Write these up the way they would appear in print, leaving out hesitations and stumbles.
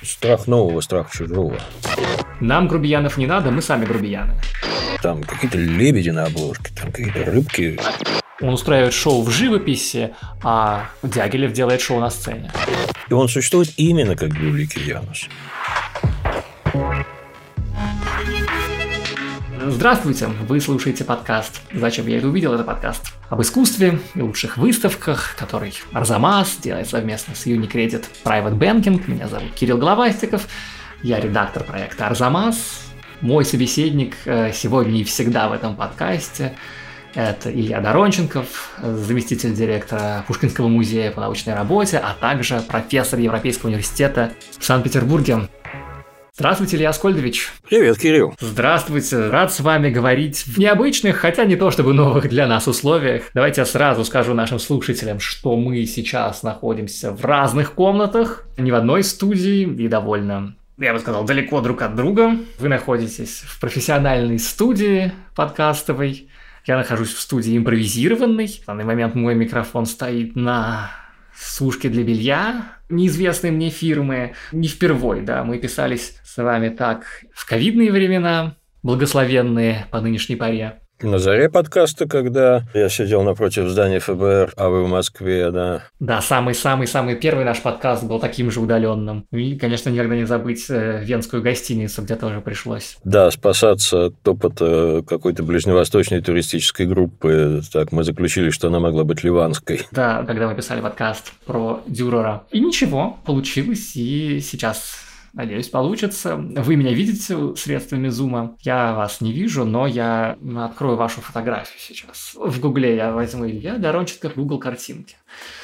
Страх нового, страх чужого. Нам грубиянов не надо, мы сами грубияны. Там какие-то лебеди на обложке, там какие-то рыбки. Он устраивает шоу в живописи, а Дягилев делает шоу на сцене. И он существует именно как Великий Янус. Здравствуйте! Вы слушаете подкаст «Зачем я это увидел?» Это подкаст об искусстве и лучших выставках, который Арзамас делает совместно с Unicredit Private Banking. Меня зовут Кирилл Головастиков, я редактор проекта Арзамас. Мой собеседник сегодня и всегда в этом подкасте – это Илья Доронченков, заместитель директора Пушкинского музея по научной работе, а также профессор Европейского университета в Санкт-Петербурге. Здравствуйте, Илья Аскольдович. Привет, Кирилл. Здравствуйте. Рад с вами говорить в необычных, хотя не то чтобы новых для нас условиях. Давайте я сразу скажу нашим слушателям, что мы сейчас находимся в разных комнатах, не в одной студии и довольно, я бы сказал, далеко друг от друга. Вы находитесь в профессиональной студии подкастовой. Я нахожусь в студии импровизированной. В данный момент мой микрофон стоит на сушке для белья неизвестной мне фирмы. Не впервой, да, мы писались с вами так в ковидные времена, благословенные по нынешней поре. На заре подкаста, когда я сидел напротив здания ФБР, а вы в Москве, да. Да, самый-самый-самый первый наш подкаст был таким же удаленным. И, конечно, никогда не забыть венскую гостиницу, где тоже пришлось. Да, спасаться от опыта какой-то ближневосточной туристической группы. Так, мы заключили, что она могла быть ливанской. Да, когда мы писали подкаст про Дюрера. И ничего, получилось, и сейчас... Надеюсь, получится. Вы меня видите средствами зума. Я вас не вижу, но я открою вашу фотографию сейчас. В Гугле я возьму Илья Доронченков, Google картинки.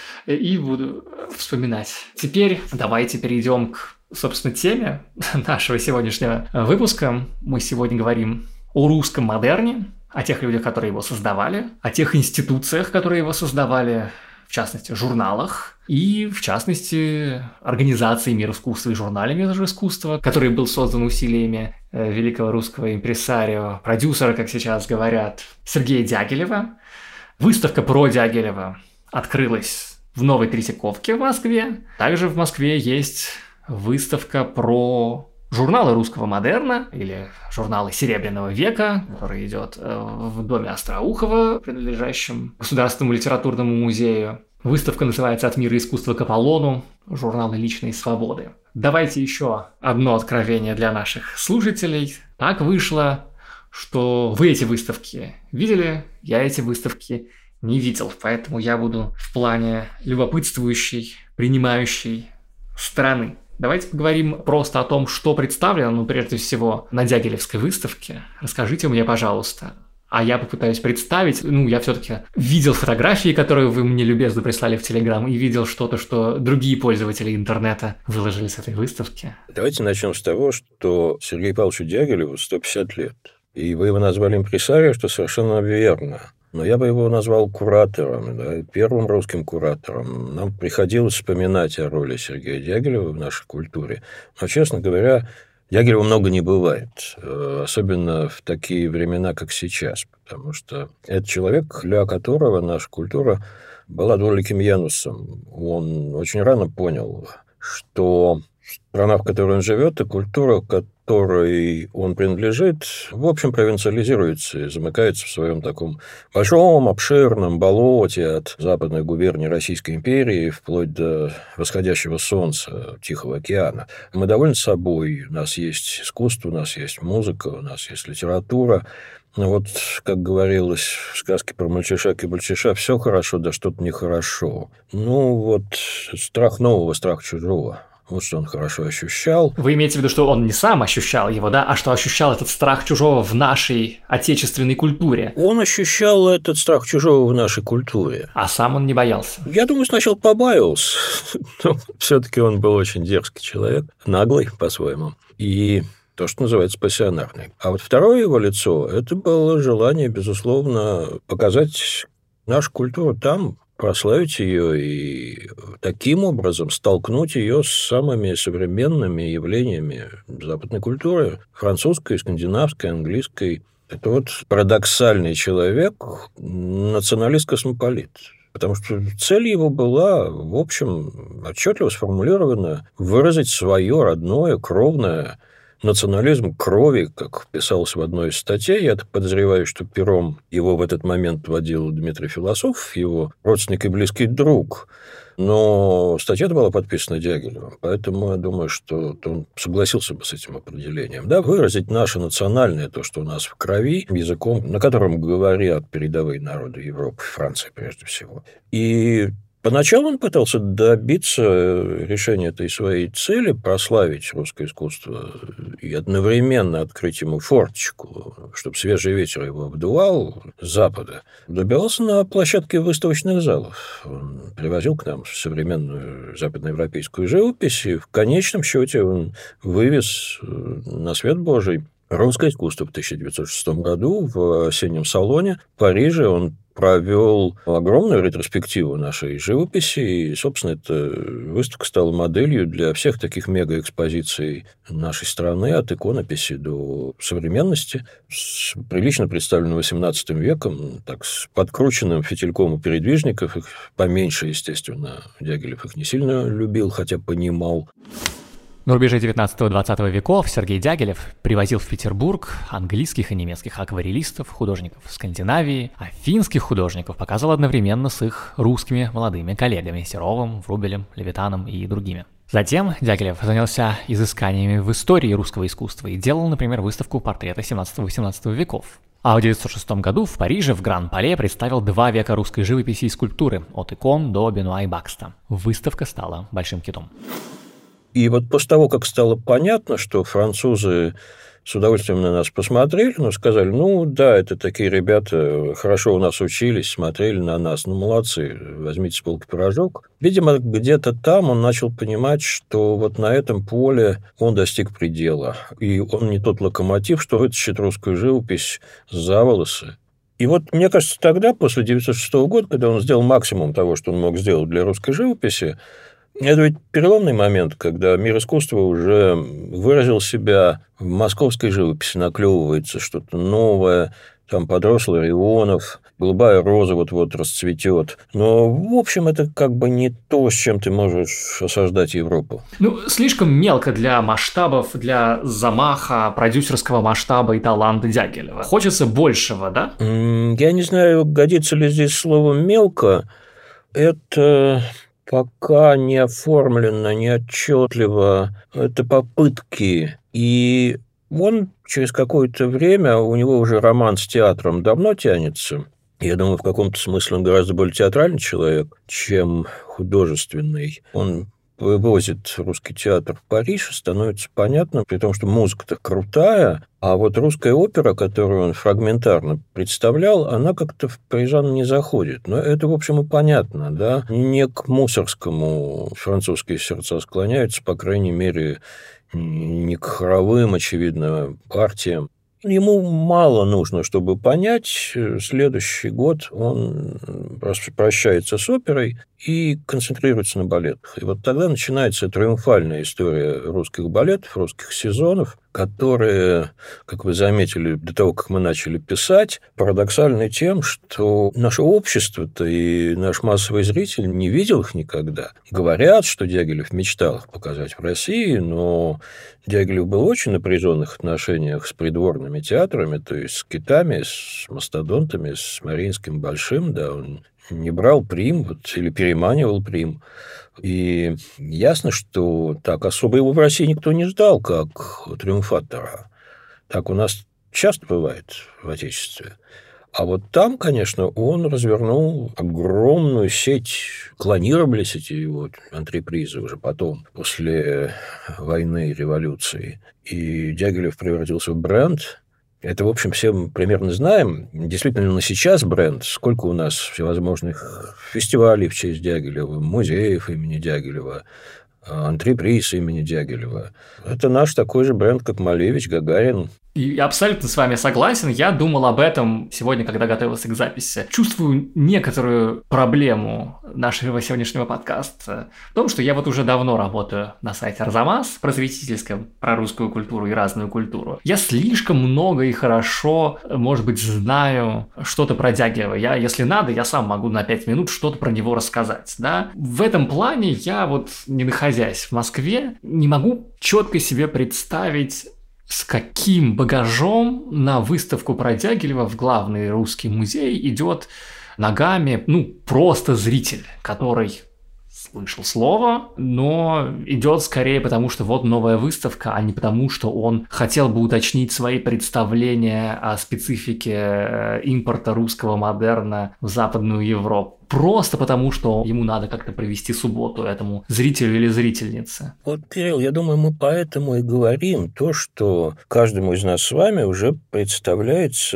И буду вспоминать. Теперь давайте перейдем к, собственно, теме нашего сегодняшнего выпуска. Мы сегодня говорим о русском модерне, о тех людях, которые его создавали, о тех институциях, которые его создавали, в частности, журналах, и, в частности, организации «Мир искусства» и журнале «Мир искусства», который был создан усилиями великого русского импресарио, продюсера, как сейчас говорят, Сергея Дягилева. Выставка про Дягилева открылась в Новой Третьяковке в Москве. Также в Москве есть выставка про журналы русского модерна, или журналы Серебряного века, который идет в доме Остроухова, принадлежащем Государственному литературному музею. Выставка называется «От мира искусства к Аполлону. Журналы личной свободы». Давайте еще одно откровение для наших слушателей. Так вышло, что вы эти выставки видели, я эти выставки не видел, поэтому я буду в плане любопытствующей, принимающей стороны. Давайте поговорим просто о том, что представлено, прежде всего, на Дягилевской выставке. Расскажите мне, пожалуйста. А я попытаюсь представить. Я все-таки видел фотографии, которые вы мне любезно прислали в Телеграм, и видел что-то, что другие пользователи интернета выложили с этой выставки. Давайте начнем с того, что Сергею Павловичу Дягилеву 150 лет. И вы его назвали импресарио, что совершенно верно. Но я бы его назвал куратором, да, первым русским куратором. Нам приходилось вспоминать о роли Сергея Дягилева в нашей культуре. Но, честно говоря, Дягилева много не бывает, особенно в такие времена, как сейчас, потому что это человек, для которого наша культура была двуликим Янусом. Он очень рано понял, что страна, в которой он живет, и культура, которой он принадлежит, в общем, провинциализируется и замыкается в своем таком большом, обширном болоте от западной губернии Российской империи вплоть до восходящего солнца Тихого океана. Мы довольны собой, у нас есть искусство, у нас есть музыка, у нас есть литература. Вот, как говорилось в сказке про мальчишак и мальчиша, все хорошо, да что-то нехорошо. Страх нового, страх чужого. Вот что он хорошо ощущал. Вы имеете в виду, что он не сам ощущал его, да, а что ощущал этот страх чужого в нашей отечественной культуре? Он ощущал этот страх чужого в нашей культуре. А сам он не боялся? Я думаю, сначала побаивался. Но все-таки он был очень дерзкий человек, наглый по-своему. И то, что называется пассионарный. А вот второе его лицо – это было желание, безусловно, показать нашу культуру там, прославить ее и таким образом столкнуть ее с самыми современными явлениями западной культуры, французской, скандинавской, английской. Это вот парадоксальный человек, националист-космополит. Потому что цель его была, в общем, отчетливо сформулирована: выразить свое родное, кровное, национализм крови, как писалось в одной из статей. Я подозреваю, что пером его в этот момент водил Дмитрий Философов, его родственник и близкий друг. Но статья была подписана Дягилевым, поэтому я думаю, что он согласился бы с этим определением. Да, выразить наше национальное, то, что у нас в крови, языком, на котором говорят передовые народы Европы, Франции прежде всего. И поначалу он пытался добиться решения этой своей цели, прославить русское искусство и одновременно открыть ему форточку, чтобы свежий ветер его обдувал с запада. Добивался на площадке выставочных залов. Он привозил к нам современную западноевропейскую живопись, и в конечном счете он вывез на свет Божий русское искусство. В 1906 году в осеннем салоне в Париже он провел огромную ретроспективу нашей живописи, и, собственно, эта выставка стала моделью для всех таких мегаэкспозиций нашей страны, от иконописи до современности, с прилично представленным XVIII веком, так, с подкрученным фитильком у передвижников, их поменьше, естественно, Дягилев их не сильно любил, хотя понимал. На рубеже 19-20 веков Сергей Дягилев привозил в Петербург английских и немецких акварелистов, художников Скандинавии, а финских художников показывал одновременно с их русскими молодыми коллегами Серовым, Врубелем, Левитаном и другими. Затем Дягилев занялся изысканиями в истории русского искусства и делал, например, выставку портрета 17-18 веков. А в 1906 году в Париже в Гран-Пале представил 2 века русской живописи и скульптуры, от икон до Бенуа и Бакста. Выставка стала большим хитом. И вот после того, как стало понятно, что французы с удовольствием на нас посмотрели, но сказали: ну да, это такие ребята, хорошо у нас учились, смотрели на нас, ну молодцы, возьмите с полки пирожок. Видимо, где-то там он начал понимать, что вот на этом поле он достиг предела. И он не тот локомотив, что вытащит русскую живопись за волосы. И вот, мне кажется, тогда, после 1906 года, когда он сделал максимум того, что он мог сделать для русской живописи, это ведь переломный момент, когда мир искусства уже выразил себя в московской живописи, наклевывается что-то новое, там подрос Ларионов, голубая роза вот-вот расцветет. Но, в общем, это как бы не то, с чем ты можешь осаждать Европу. Ну, слишком мелко для масштабов, для замаха, продюсерского масштаба и таланта Дягилева. Хочется большего, да? Я не знаю, годится ли здесь слово «мелко». Это пока не оформлено, не отчетливо. Это попытки. И он через какое-то время, у него уже роман с театром давно тянется. Я думаю, в каком-то смысле он гораздо более театральный человек, чем художественный. Он вывозит русский театр в Париж, и становится понятно, при том, что музыка-то крутая, а вот русская опера, которую он фрагментарно представлял, она как-то в парижан не заходит. Но это, в общем, и понятно, да. Не к Мусоргскому французские сердца склоняются, по крайней мере, не к хоровым, очевидно, партиям. Ему мало нужно, чтобы понять. Следующий год он прощается с оперой и концентрируется на балетах. И вот тогда начинается триумфальная история русских балетов, русских сезонов, которые, как вы заметили, до того, как мы начали писать, парадоксальны тем, что наше общество-то и наш массовый зритель не видел их никогда. Говорят, что Дягилев мечтал их показать в России, но Дягилев был в очень напряженных отношениях с придворными театрами, то есть с китами, с мастодонтами, с Мариинским Большим, да, он не брал прим, вот, или переманивал прим. И ясно, что так особо его в России никто не ждал, как триумфатора. Так у нас часто бывает в Отечестве. А вот там, конечно, он развернул огромную сеть, клонировались эти его антрепризы уже потом, после войны и революции. И Дягилев превратился в бренд. Это, в общем, все мы примерно знаем. Действительно, на сейчас бренд. Сколько у нас всевозможных фестивалей в честь Дягилева, музеев имени Дягилева, антреприз имени Дягилева. Это наш такой же бренд, как Малевич, Гагарин. И абсолютно с вами согласен. Я думал об этом сегодня, когда готовился к записи. Чувствую некоторую проблему нашего сегодняшнего подкаста в том, что я вот уже давно работаю на сайте Арзамас, просветительском, про русскую культуру и разную культуру. Я слишком много и хорошо, может быть, знаю что-то про Дягилева. Если надо, я сам могу на 5 минут что-то про него рассказать. Да? В этом плане я вот, не находясь в Москве, не могу четко себе представить, с каким багажом на выставку про Дягилева в главный русский музей идет ногами, просто зритель, который слышал слово, но идет скорее потому, что вот новая выставка, а не потому, что он хотел бы уточнить свои представления о специфике импорта русского модерна в Западную Европу. Просто потому, что ему надо как-то провести субботу этому зрителю или зрительнице. Вот, Кирилл, я думаю, мы поэтому и говорим то, что каждому из нас с вами уже представляется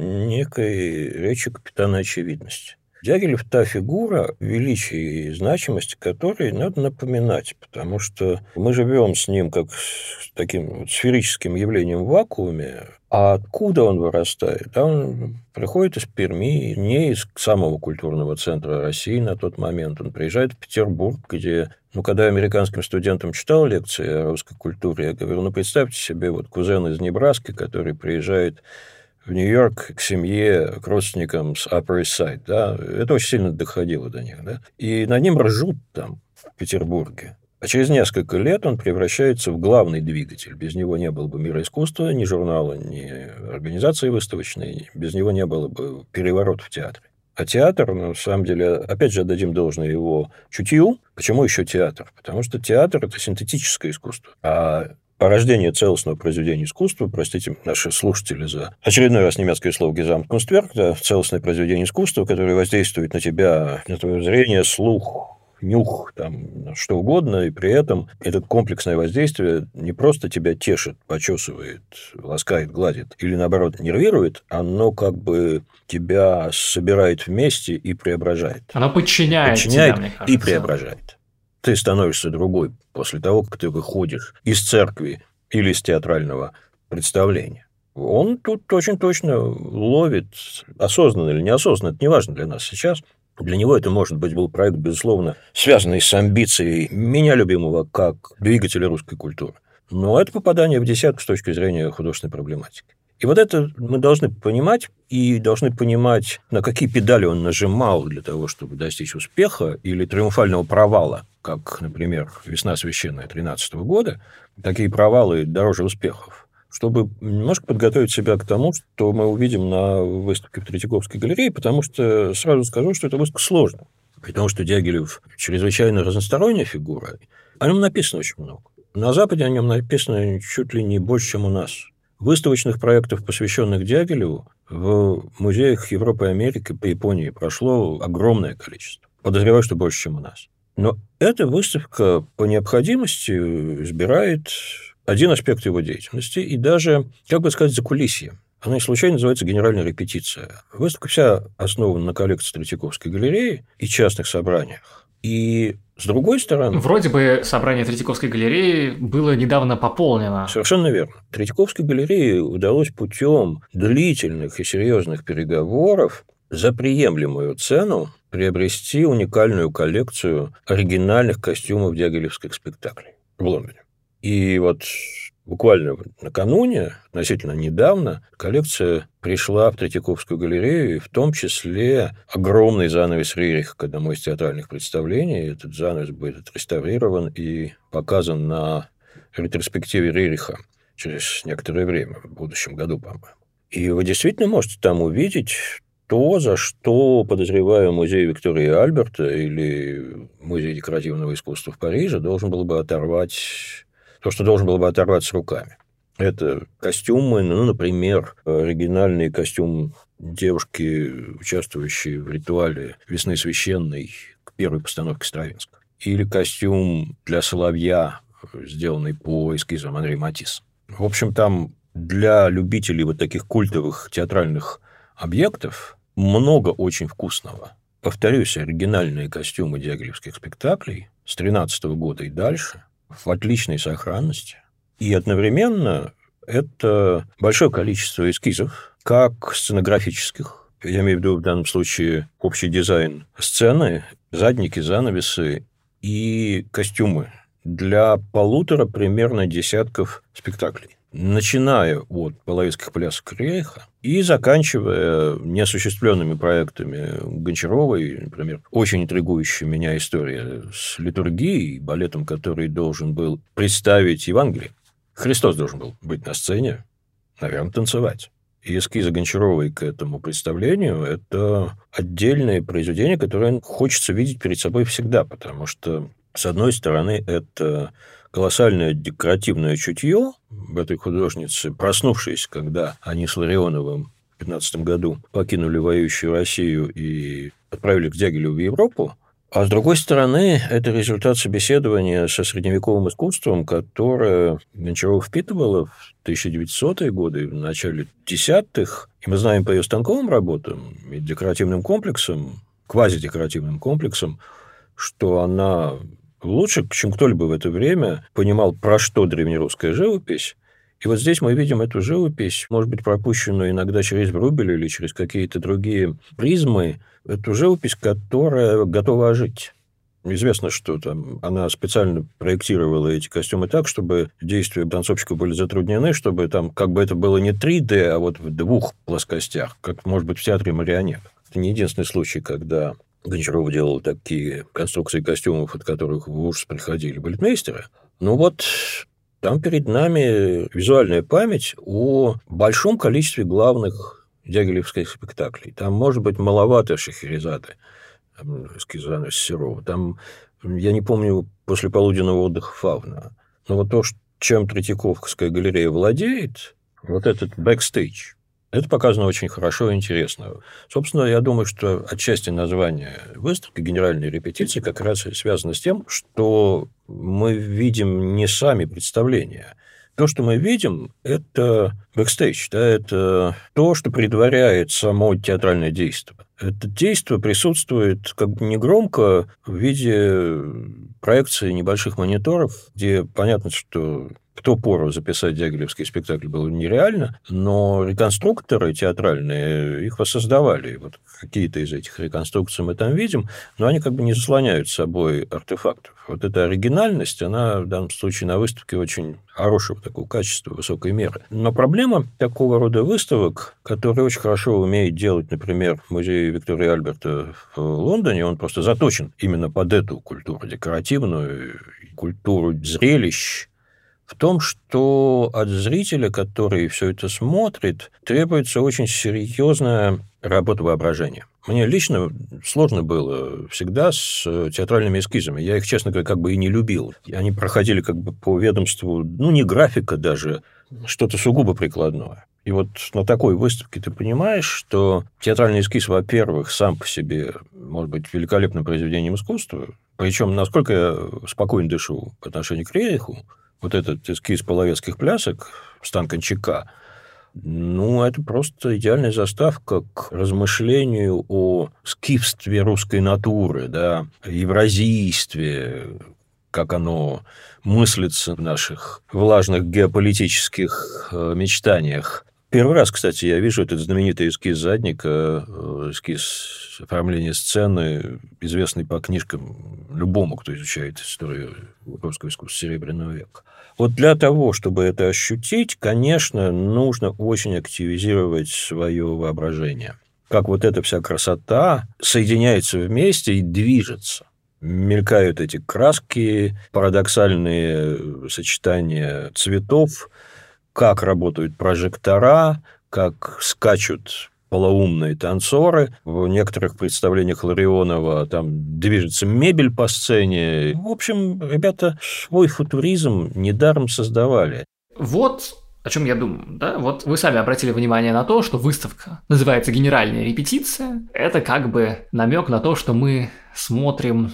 некой речью капитана очевидности. Дягилев – та фигура, величие и значимость которой надо напоминать, потому что мы живем с ним как с таким сферическим явлением в вакууме, а откуда он вырастает? Да, он приходит из Перми, не из самого культурного центра России на тот момент. Он приезжает в Петербург, где, когда я американским студентам читал лекции о русской культуре, я говорю, представьте себе вот кузен из Небраски, который приезжает в Нью-Йорк к семье, к родственникам с Upper East Side, да, это очень сильно доходило до них, да, и над ним ржут там, в Петербурге. А через несколько лет он превращается в главный двигатель. Без него не было бы мира искусства, ни журнала, ни организации выставочной, без него не было бы переворота в театре. А театр, на самом деле, опять же, отдадим должное его чутью. Почему еще театр? Потому что театр – это синтетическое искусство, а порождение целостного произведения искусства, простите наши слушатели за очередной раз немецкое слово «Gesamtkunstwerk», да, целостное произведение искусства, которое воздействует на тебя, на твое зрение, слух, нюх, там, что угодно, и при этом это комплексное воздействие не просто тебя тешит, почесывает, ласкает, гладит, или, наоборот, нервирует, оно как бы тебя собирает вместе и преображает. Оно подчиняет тебя, мне кажется. И преображает. Ты становишься другой после того, как ты выходишь из церкви или из театрального представления. Он тут очень точно ловит, осознанно или неосознанно, это не важно для нас сейчас. Для него это, может быть, был проект, безусловно, связанный с амбицией меня любимого как двигателя русской культуры. Но это попадание в десятку с точки зрения художественной проблематики. И вот это мы должны понимать, и должны понимать, на какие педали он нажимал для того, чтобы достичь успеха или триумфального провала, как, например, «Весна священная» 2013 года. Такие провалы дороже успехов. Чтобы немножко подготовить себя к тому, что мы увидим на выставке в Третьяковской галерее, потому что сразу скажу, что это выставка сложная. При том, что Дягилев чрезвычайно разносторонняя фигура, о нем написано очень много. На Западе о нем написано чуть ли не больше, чем у нас. Выставочных проектов, посвященных Дягилеву, в музеях Европы и Америки по Японии прошло огромное количество. Подозреваю, что больше, чем у нас. Но эта выставка по необходимости избирает один аспект его деятельности и даже, как бы сказать, закулисье. Она не случайно называется «Генеральная репетиция». Выставка вся основана на коллекции Третьяковской галереи и частных собраниях. И с другой стороны... Вроде бы собрание Третьяковской галереи было недавно пополнено. Совершенно верно. Третьяковской галерее удалось путем длительных и серьезных переговоров за приемлемую цену приобрести уникальную коллекцию оригинальных костюмов дягилевских спектаклей в Лондоне. И вот буквально накануне, относительно недавно, коллекция пришла в Третьяковскую галерею, и в том числе огромный занавес Рериха к одному из театральных представлений. Этот занавес будет отреставрирован и показан на ретроспективе Рериха через некоторое время, в будущем году, по-моему. И вы действительно можете там увидеть то, за что, подозреваю, музей Виктории и Альберта или музей декоративного искусства в Париже должен был бы оторвать... То, что должен был бы оторвать с руками. Это костюмы, например, оригинальный костюм девушки, участвующей в ритуале «Весны священной» к первой постановке Стравинского. Или костюм для соловья, сделанный по эскизам Анри Матисса. В общем, там для любителей вот таких культовых театральных объектов много очень вкусного. Повторюсь, оригинальные костюмы дягилевских спектаклей с 2013 года и дальше в отличной сохранности. И одновременно Это большое количество эскизов, как сценографических, я имею в виду в данном случае общий дизайн сцены, задники, занавесы и костюмы для 1,5 примерно десятков спектаклей. Начиная от половецких плясок Рейха и заканчивая неосуществленными проектами Гончаровой, например, очень интригующая меня история с литургией, балетом, который должен был представить Евангелие. Христос должен был быть на сцене, наверное, танцевать. И эскизы Гончаровой к этому представлению – это отдельное произведение, которое хочется видеть перед собой всегда, потому что, с одной стороны, это колоссальное декоративное чутье в этой художнице, проснувшись, когда они с Ларионовым в 15 году покинули воюющую Россию и отправили к Дягилеву в Европу, а с другой стороны, это результат собеседования со средневековым искусством, которое Гончарова впитывала в 1900-е годы, в начале 10-х. И мы знаем по ее станковым работам и декоративным комплексам, квазидекоративным комплексам, что она лучше, чем кто-либо в это время, понимал, про что древнерусская живопись. И вот здесь мы видим эту живопись, может быть, пропущенную иногда через Врубеля или через какие-то другие призмы, эту живопись, которая готова ожить. Известно, что там она специально проектировала эти костюмы так, чтобы действия танцовщиков были затруднены, чтобы там как бы это было не 3D, а вот в 2 плоскостях, как, может быть, в театре марионеток. Это не единственный случай, когда Гончарова делала такие конструкции костюмов, от которых в ужас приходили балетмейстеры. Ну вот, там перед нами визуальная память о большом количестве главных дягилевских спектаклей. Там, может быть, маловато Шахерезады, эскиза Серова. Там, я не помню, после полуденного отдыха Фавна. Но вот то, чем Третьяковская галерея владеет, вот этот бэкстейдж, это показано очень хорошо и интересно. Собственно, я думаю, что отчасти название выставки «Генеральные репетиции» как раз и связано с тем, что мы видим не сами представления. То, что мы видим, это бэкстейдж, да, это то, что предваряет само театральное действие. Это действие присутствует как бы негромко в виде проекции небольших мониторов, где понятно, что в ту пору записать дягилевский спектакль было нереально, но реконструкторы театральные их воссоздавали. Вот какие-то из этих реконструкций мы там видим, но они как бы не заслоняют собой артефактов. Вот эта оригинальность, она в данном случае на выставке очень хорошего такого качества, высокой меры. Но проблема такого рода выставок, которые очень хорошо умеет делать, например, музей Виктории Альберта в Лондоне, он просто заточен именно под эту культуру декоративную, культуру зрелищ, в том, что от зрителя, который все это смотрит, требуется очень серьезная работа воображения. Мне лично сложно было всегда с театральными эскизами. Я их, честно говоря, как бы и не любил. Они проходили как бы по ведомству, не графика даже, что-то сугубо прикладное. И вот на такой выставке ты понимаешь, что театральный эскиз, во-первых, сам по себе может быть великолепным произведением искусства. Причем, насколько я спокойно дышу по отношению к Рейху, вот этот эскиз половецких плясок Станканчика, это просто идеальная заставка к размышлению о скифстве русской натуры, да, евразийстве, как оно мыслится в наших влажных геополитических мечтаниях. Первый раз, кстати, я вижу этот знаменитый эскиз задника, эскиз оформления сцены, известный по книжкам любому, кто изучает историю русского искусства Серебряного века. Вот для того, чтобы это ощутить, конечно, нужно очень активизировать свое воображение. Как вот эта вся красота соединяется вместе и движется. Мелькают эти краски, парадоксальные сочетания цветов, как работают прожектора, как скачут полоумные танцоры. В некоторых представлениях Ларионова там движется мебель по сцене. В общем, ребята свой футуризм недаром создавали. Вот о чем я думаю, да? Вот вы сами обратили внимание на то, что выставка называется «Генеральная репетиция». Это как бы намек на то, что мы смотрим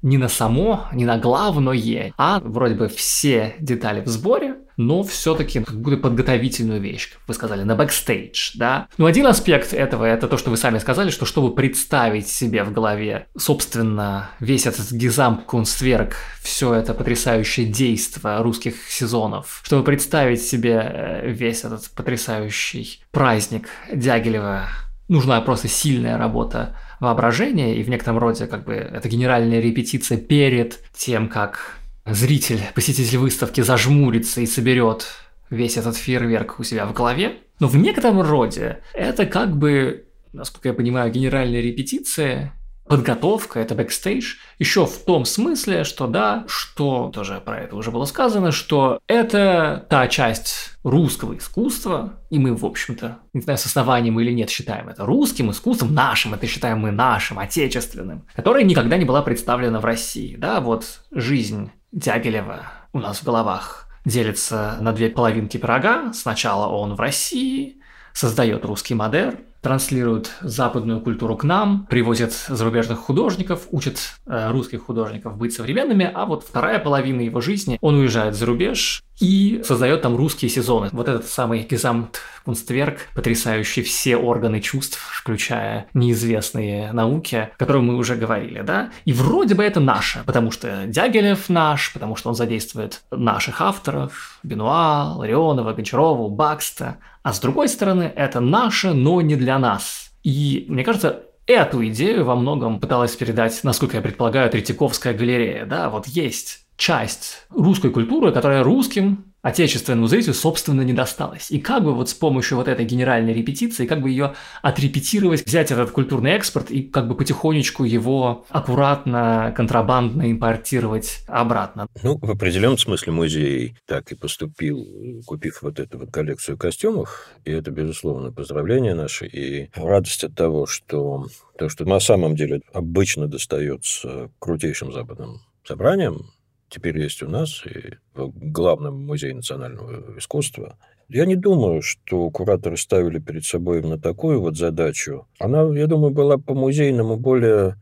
не на само, не на главное, а вроде бы все детали в сборе, но все-таки как будто подготовительную вещь, как вы сказали, на бэкстейдж, да. Ну, один аспект этого, это то, что вы сами сказали, что чтобы представить себе в голове, собственно, весь этот Gesamtkunstwerk, все это потрясающее действо русских сезонов, чтобы представить себе весь этот потрясающий праздник Дягилева, нужна просто сильная работа воображения, и в некотором роде как бы это генеральная репетиция перед тем, как зритель, посетитель выставки зажмурится и соберет весь этот фейерверк у себя в голове. Но в некотором роде это как бы, насколько я понимаю, генеральная репетиция, подготовка, это бэкстейдж, еще в том смысле, что да, что тоже про это уже было сказано, что это та часть русского искусства, и мы, в общем-то, не знаю, с основанием или нет, считаем это русским искусством, нашим, это считаем мы нашим, отечественным, которая никогда не была представлена в России. Да, вот жизнь Дягилева у нас в головах делится на две половинки пирога. Сначала он в России создает русский модерн, транслирует западную культуру к нам, привозит зарубежных художников, учит русских художников быть современными, а вот вторая половина его жизни он уезжает за рубеж и создает там русские сезоны. Вот этот самый Gesamtkunstwerk, потрясающий все органы чувств, включая неизвестные науки, о которых мы уже говорили, да? И вроде бы это наше, потому что Дягилев наш, потому что он задействует наших авторов, Бенуа, Ларионова, Гончарова, Бакста, а с другой стороны, это наше, но не для нас. И, мне кажется, эту идею во многом пыталась передать, насколько я предполагаю, Третьяковская галерея. Да, вот есть часть русской культуры, которая русским, отечественному зрителю, собственно, не досталась. И как бы вот с помощью вот этой генеральной репетиции, как бы ее отрепетировать, взять этот культурный экспорт и как бы потихонечку его аккуратно, контрабандно импортировать обратно. Ну, в определенном смысле музей так и поступил, купив вот эту вот коллекцию костюмов. И это, безусловно, поздравление наше и радость от того, что то, что на самом деле обычно достается крутейшим западным собраниям, теперь есть у нас и в главном музее национального искусства. Я не думаю, что кураторы ставили перед собой именно такую вот задачу. Она, я думаю, была по-музейному более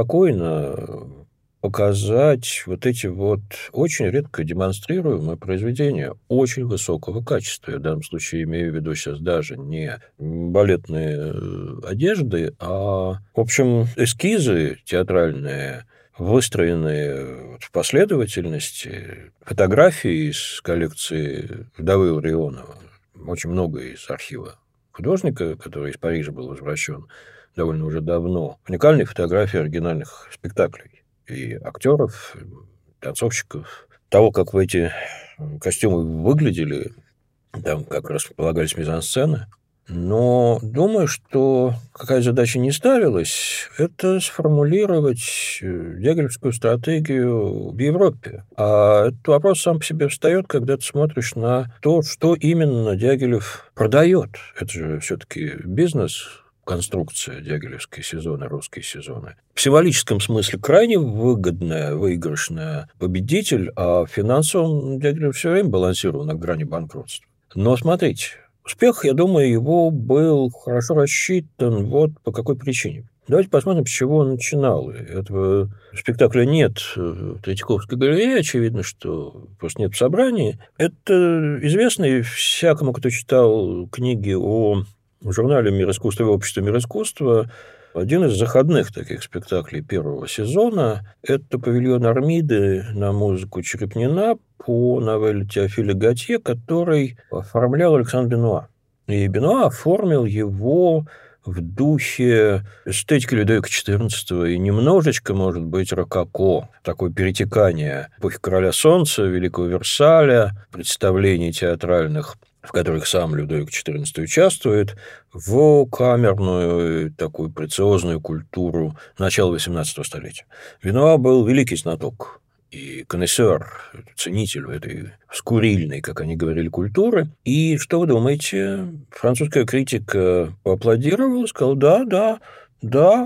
спокойно показать вот эти вот очень редко демонстрируемые произведения очень высокого качества. Я в данном случае имею в виду сейчас даже не балетные одежды, а, в общем, эскизы театральные, выстроенные в последовательности, фотографии из коллекции вдовы Ларионова. Очень много из архива художника, который из Парижа был возвращен довольно уже давно. Уникальные фотографии оригинальных спектаклей. И актеров, и танцовщиков. Того, как в эти костюмы выглядели, там как располагались мизансцены. Но думаю, что какая задача не ставилась, это сформулировать дягилевскую стратегию в Европе. А этот вопрос сам по себе встает, когда ты смотришь на то, что именно Дягилев продает. Это же все-таки бизнес, конструкция дягилевские сезоны, русские сезоны. В символическом смысле крайне выгодная, выигрышная победитель, а в финансовом Дягилев все время балансировал на грани банкротства. Но смотрите, успех, я думаю, его был хорошо рассчитан вот по какой причине. Давайте посмотрим, с чего он начинал. Этого спектакля нет в Третьяковской галерее, очевидно, что просто нет в собрании. Это известный всякому, кто читал книги о журнале «Мир искусства» и «Общество мир искусства», один из заходных таких спектаклей первого сезона – это «Павильон Армиды» на музыку Черепнина по новелле Теофиля Готье, который оформлял Александр Бенуа. И Бенуа оформил его в духе эстетики Людовика XIV и немножечко, может быть, рококо. Такое перетекание эпохи Короля Солнца, Великого Версаля, представлений театральных, в которых сам Людовик XIV участвует, в камерную такую прециозную культуру начала XVIII столетия. Бенуа был великий знаток и коннессер, ценитель этой скурильной, как они говорили, культуры. И что вы думаете? Французская критика поаплодировала, сказала: да,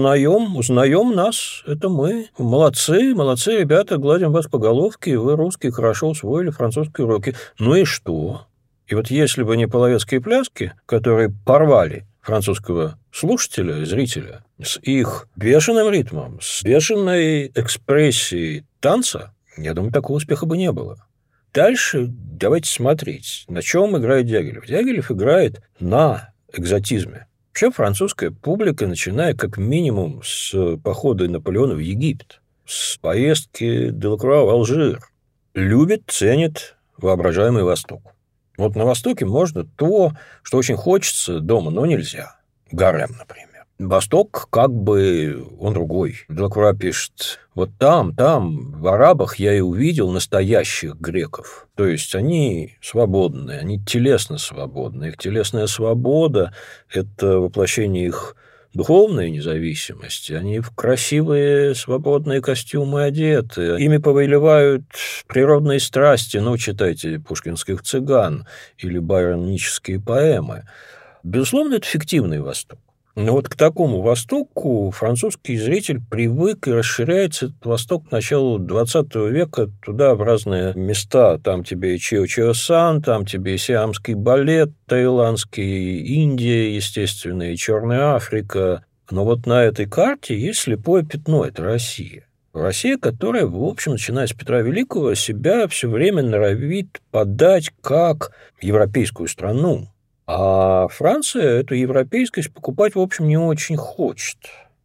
узнаем нас, это мы. Молодцы, ребята, гладим вас по головке, вы, русские, хорошо усвоили французские уроки. Ну и что? И вот если бы не половецкие пляски, которые порвали французского слушателя, зрителя, с их бешеным ритмом, с бешеной экспрессией танца, я думаю, такого успеха бы не было. Дальше давайте смотреть, на чем играет Дягилев. Дягилев играет на экзотизме. Вообще французская публика, начиная как минимум с похода Наполеона в Египет, с поездки Делакруа в Алжир, любит, ценит воображаемый Восток. Вот на Востоке можно то, что очень хочется дома, но нельзя. Гарем, например. Восток, как бы, он другой. Делакруа пишет, вот там, в арабах я и увидел настоящих греков. То есть они свободные, они телесно свободны. Их телесная свобода – это воплощение их духовной независимости. Они в красивые свободные костюмы одеты. Ими повелевают природные страсти. Ну, читайте пушкинских «Цыган» или байронические поэмы. Безусловно, это фиктивный Восток. Но вот к такому Востоку французский зритель привык, и расширяется этот Восток к началу XX века туда, в разные места. Там тебе и Чио-Чио-Сан, там тебе и сиамский балет таиландский, Индия, естественно, и Черная Африка. Но вот на этой карте есть слепое пятно – это Россия. Россия, которая, в общем, начиная с Петра Великого, себя все время норовит подать как европейскую страну. А Франция эту европейскость покупать, в общем, не очень хочет.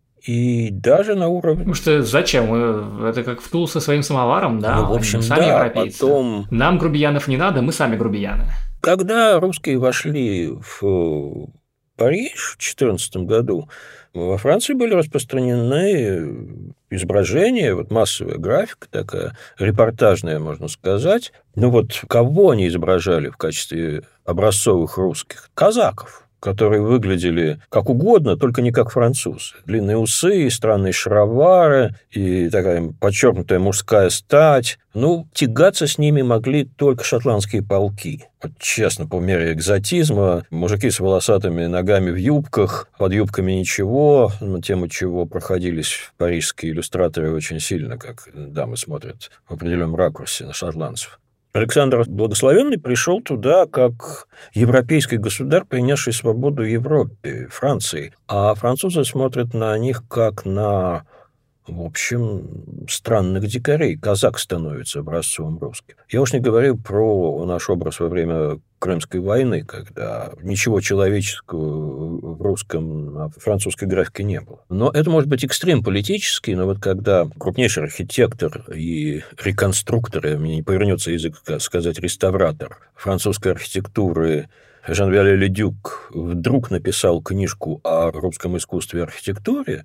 И даже на уровне... Потому что зачем? Это как Втул со своим самоваром, да? Ну, в общем, сами да, европейцы. потом... Нам грубиянов не надо, мы сами грубияны. Когда русские вошли в Париж в 14 году, во Франции были распространены изображения, вот массовая графика такая, репортажная, можно сказать. Ну вот кого они изображали в качестве образцовых русских? Казаков, которые выглядели как угодно, только не как французы. Длинные усы, странные шаровары и такая подчеркнутая мужская стать. Ну, тягаться с ними могли только шотландские полки. Вот, честно, по мере экзотизма, мужики с волосатыми ногами в юбках, под юбками ничего, на тему чего проходились парижские иллюстраторы очень сильно, как дамы смотрят в определенном ракурсе на шотландцев. Александр Благословенный пришел туда как европейский государь, принесший свободу Европе, Франции. А французы смотрят на них как на, в общем, странных дикарей. Казак становится образцовым русским. Я уж не говорю про наш образ во время Крымской войны, когда ничего человеческого в русском, французской графике не было. Но это может быть экстрем политический, но вот когда крупнейший архитектор и реконструктор, мне не повернется язык сказать реставратор французской архитектуры Жан-Виоле Ле-Дюк вдруг написал книжку о русском искусстве и архитектуре,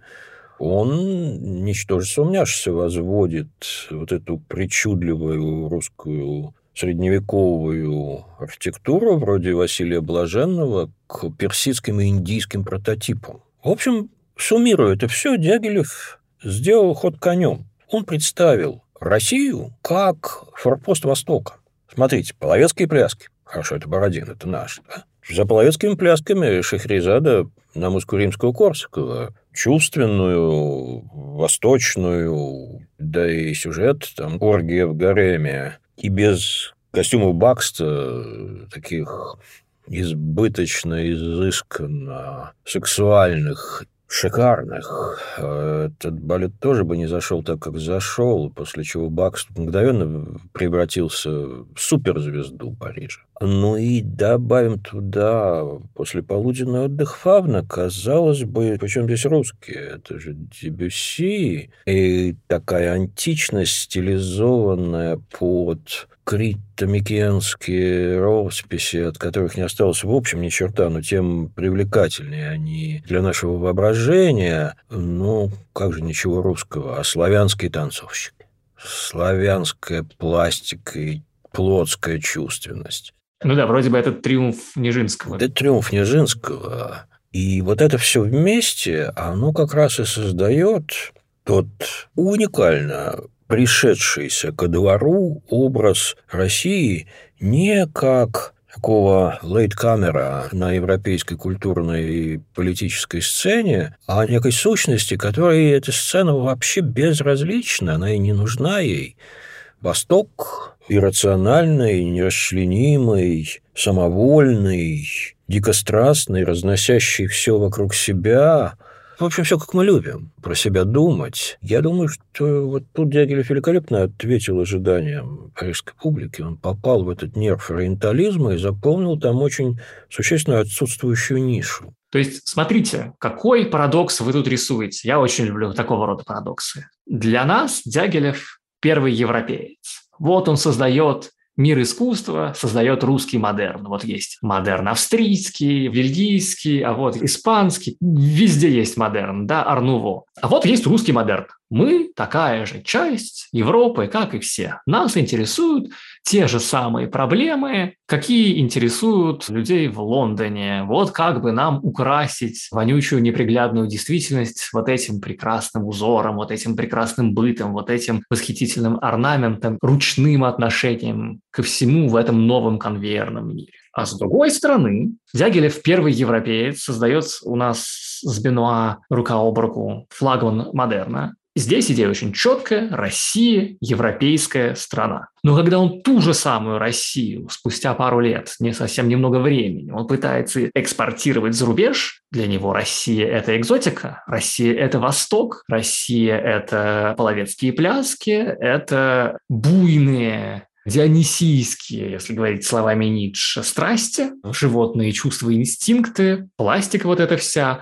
он, ничтоже сумняшися, возводит вот эту причудливую русскую средневековую архитектуру вроде Василия Блаженного к персидским и индийским прототипам. В общем, суммируя это все, Дягилев сделал ход конем. Он представил Россию как форпост Востока. Смотрите, половецкие пляски. Хорошо, это Бородин, это наш, да? За половецкими плясками Шахерезада на музыку Римского-Корсакова, чувственную, восточную, да и сюжет, там, оргия в гареме, и без костюмов Бакста, таких избыточно, изысканно сексуальных, шикарных, этот балет тоже бы не зашел так, как зашел, после чего Бакст мгновенно превратился в суперзвезду Парижа. Ну и добавим туда послеполуденный отдых Фавна, казалось бы, причем здесь русские, это же Дебюсси, и такая античность, стилизованная под крито-микенские росписи, от которых не осталось в общем ни черта, но тем привлекательнее они для нашего воображения. Ну, как же ничего русского, а славянские танцовщики. Славянская пластика и плотская чувственность. Ну да, вроде бы это триумф Нижинского. Это триумф Нижинского. И вот это все вместе, оно как раз и создает тот уникально пришедшийся ко двору образ России не как такого лейткамера на европейской культурной и политической сцене, а некой сущности, которой эта сцена вообще безразлична, она и не нужна ей. Восток иррациональный, нерасчленимый, самовольный, дикострастный, разносящий все вокруг себя. В общем, все как мы любим, про себя думать. Я думаю, что вот тут Дягилев великолепно ответил ожиданиям парижской публики. Он попал в этот нерв ориентализма и заполнил там очень существенную отсутствующую нишу. То есть, смотрите, какой парадокс вы тут рисуете. Я очень люблю такого рода парадоксы. Для нас Дягилев – первый европеец. Вот он создает мир искусства, создает русский модерн. Вот есть модерн австрийский, бельгийский, а вот испанский. Везде есть модерн, да, ар-нуво. А вот есть русский модерн. Мы такая же часть Европы, как и все. Нас интересуют те же самые проблемы, какие интересуют людей в Лондоне. Вот как бы нам украсить вонючую неприглядную действительность вот этим прекрасным узором, вот этим прекрасным бытом, вот этим восхитительным орнаментом, ручным отношением ко всему в этом новом конвейерном мире. А с другой стороны, Дягилев, первый европеец, создает у нас с Бенуа рука об руку флагман модерна. Здесь идея очень четкая – Россия – европейская страна. Но когда он ту же самую Россию спустя пару лет, не совсем немного времени, он пытается экспортировать за рубеж, для него Россия – это экзотика, Россия – это Восток, Россия – это половецкие пляски, это буйные дионисийские, если говорить словами Ницше, страсти, животные чувства, инстинкты, пластика вот эта вся.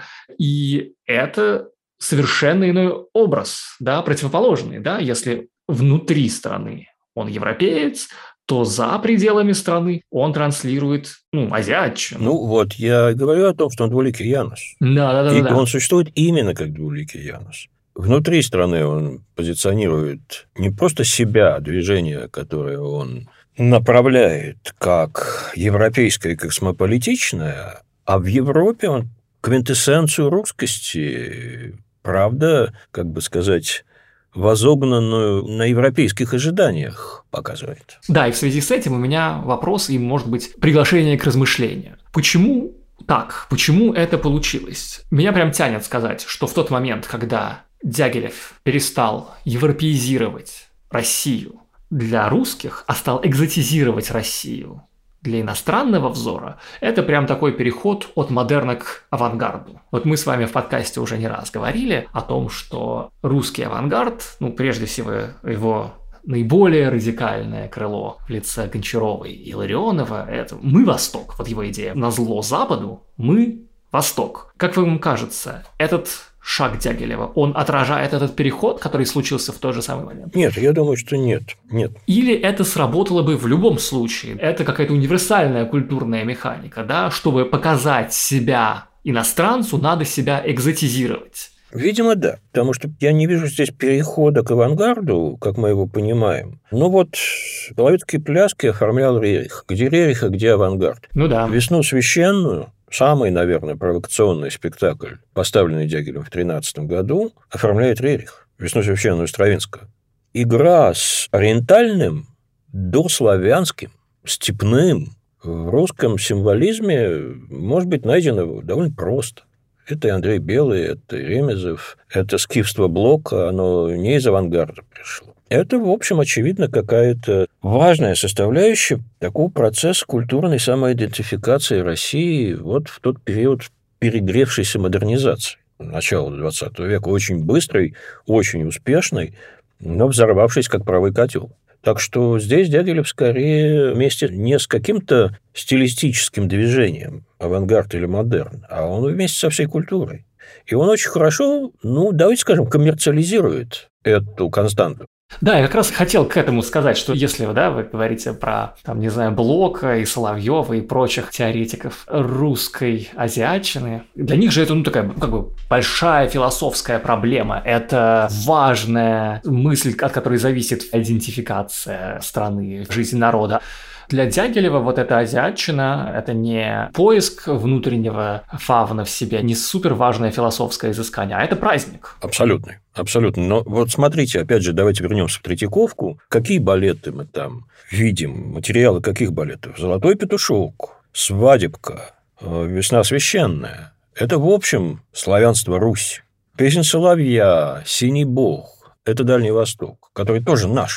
И это совершенно иной образ, да, противоположный, да, если внутри страны он европеец, то за пределами страны он транслирует, азиатчину. Ну вот, я говорю о том, что он двуликий Янус. Да. И он существует именно как двуликий Янус. Внутри страны он позиционирует не просто себя, движение, которое он направляет как европейское и космополитичное, а в Европе он квинтэссенцию русскости, правда, как бы сказать, возогнанную на европейских ожиданиях показывает. Да, и в связи с этим у меня вопрос и, может быть, приглашение к размышлению. Почему так? Почему это получилось? Меня прям тянет сказать, что в тот момент, когда Дягилев перестал европеизировать Россию для русских, а стал экзотизировать Россию для иностранного взора, это прям такой переход от модерна к авангарду. Вот мы с вами в подкасте уже не раз говорили о том, что русский авангард, прежде всего его наиболее радикальное крыло в лице Гончаровой и Ларионова – это «мы Восток». Вот его идея. Назло Западу мы Восток. Как вам кажется, этот шаг Дягилева, он отражает этот переход, который случился в тот же самый момент? Нет, я думаю, что нет. Или это сработало бы в любом случае? Это какая-то универсальная культурная механика, да? Чтобы показать себя иностранцу, надо себя экзотизировать. Видимо, да, потому что я не вижу здесь перехода к авангарду, как мы его понимаем. Половецкие пляски оформлял Рерих. Где Рерих, а где авангард? Да. «Весну священную», самый, наверное, провокационный спектакль, поставленный Дягилевым в 13 году, оформляет Рерих. «Весну священную» Стравинского. Игра с ориентальным, дославянским, степным в русском символизме может быть найдена довольно просто. Это и Андрей Белый, это и Ремезов, это скифство Блока, оно не из авангарда пришло. Это, в общем, очевидно, какая-то важная составляющая такого процесса культурной самоидентификации России вот в тот период перегревшейся модернизации. Начало XX века очень быстрый, очень успешный, но взорвавшись как паровой котел. Так что здесь Дягилев скорее вместе не с каким-то стилистическим движением, авангард или модерн, а он вместе со всей культурой. И он очень хорошо, давайте скажем, коммерциализирует эту константу. Да, я как раз хотел к этому сказать, что если вы говорите про, Блока и Соловьева и прочих теоретиков русской азиатчины, для них же это, такая, большая философская проблема. Это важная мысль, от которой зависит идентификация страны, жизнь народа. Для Дягилева вот эта азиатчина – это не поиск внутреннего фавна в себе, не суперважное философское изыскание, а это праздник. Абсолютно. Но вот смотрите, опять же, давайте вернемся в Третьяковку. Какие балеты мы там видим? Материалы каких балетов? «Золотой петушок», «Свадебка», «Весна священная». Это, в общем, славянство Русь. «Песнь соловья», «Синий бог» – это Дальний Восток, который тоже наш.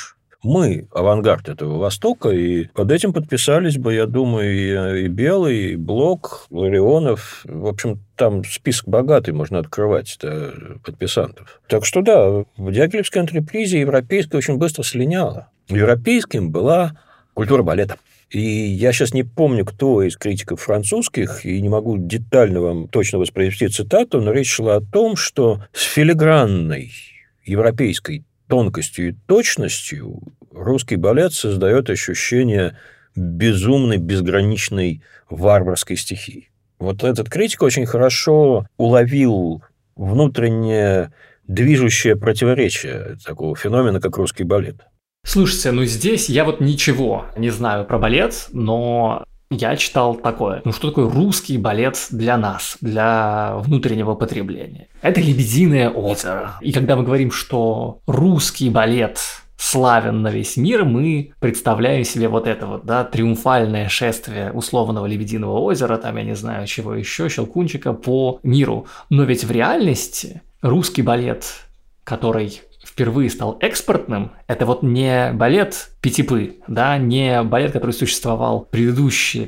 Мы авангард этого Востока, и под этим подписались бы, я думаю, и Белый, и Блок, Ларионов. В общем, там список богатый, можно открывать, подписантов. Так что да, в дягилевской антрепризе европейская очень быстро слиняла. Европейским была культура балета. И я сейчас не помню, кто из критиков французских, и не могу детально вам точно воспроизвести цитату, но речь шла о том, что с филигранной европейской тонкостью и точностью русский балет создает ощущение безумной, безграничной варварской стихии. Вот этот критик очень хорошо уловил внутреннее движущее противоречие такого феномена, как русский балет. Слушайте, ну здесь я вот ничего не знаю про балет, но я читал такое. Ну что такое русский балет для нас, для внутреннего потребления? Это «Лебединое озеро». И когда мы говорим, что русский балет славен на весь мир, мы представляем себе вот это вот, да, триумфальное шествие условного Лебединого озера, там, я не знаю, чего еще, Щелкунчика по миру. Но ведь в реальности русский балет, который впервые стал экспортным, это вот не балет Пятипы, да, не балет, который существовал предыдущие,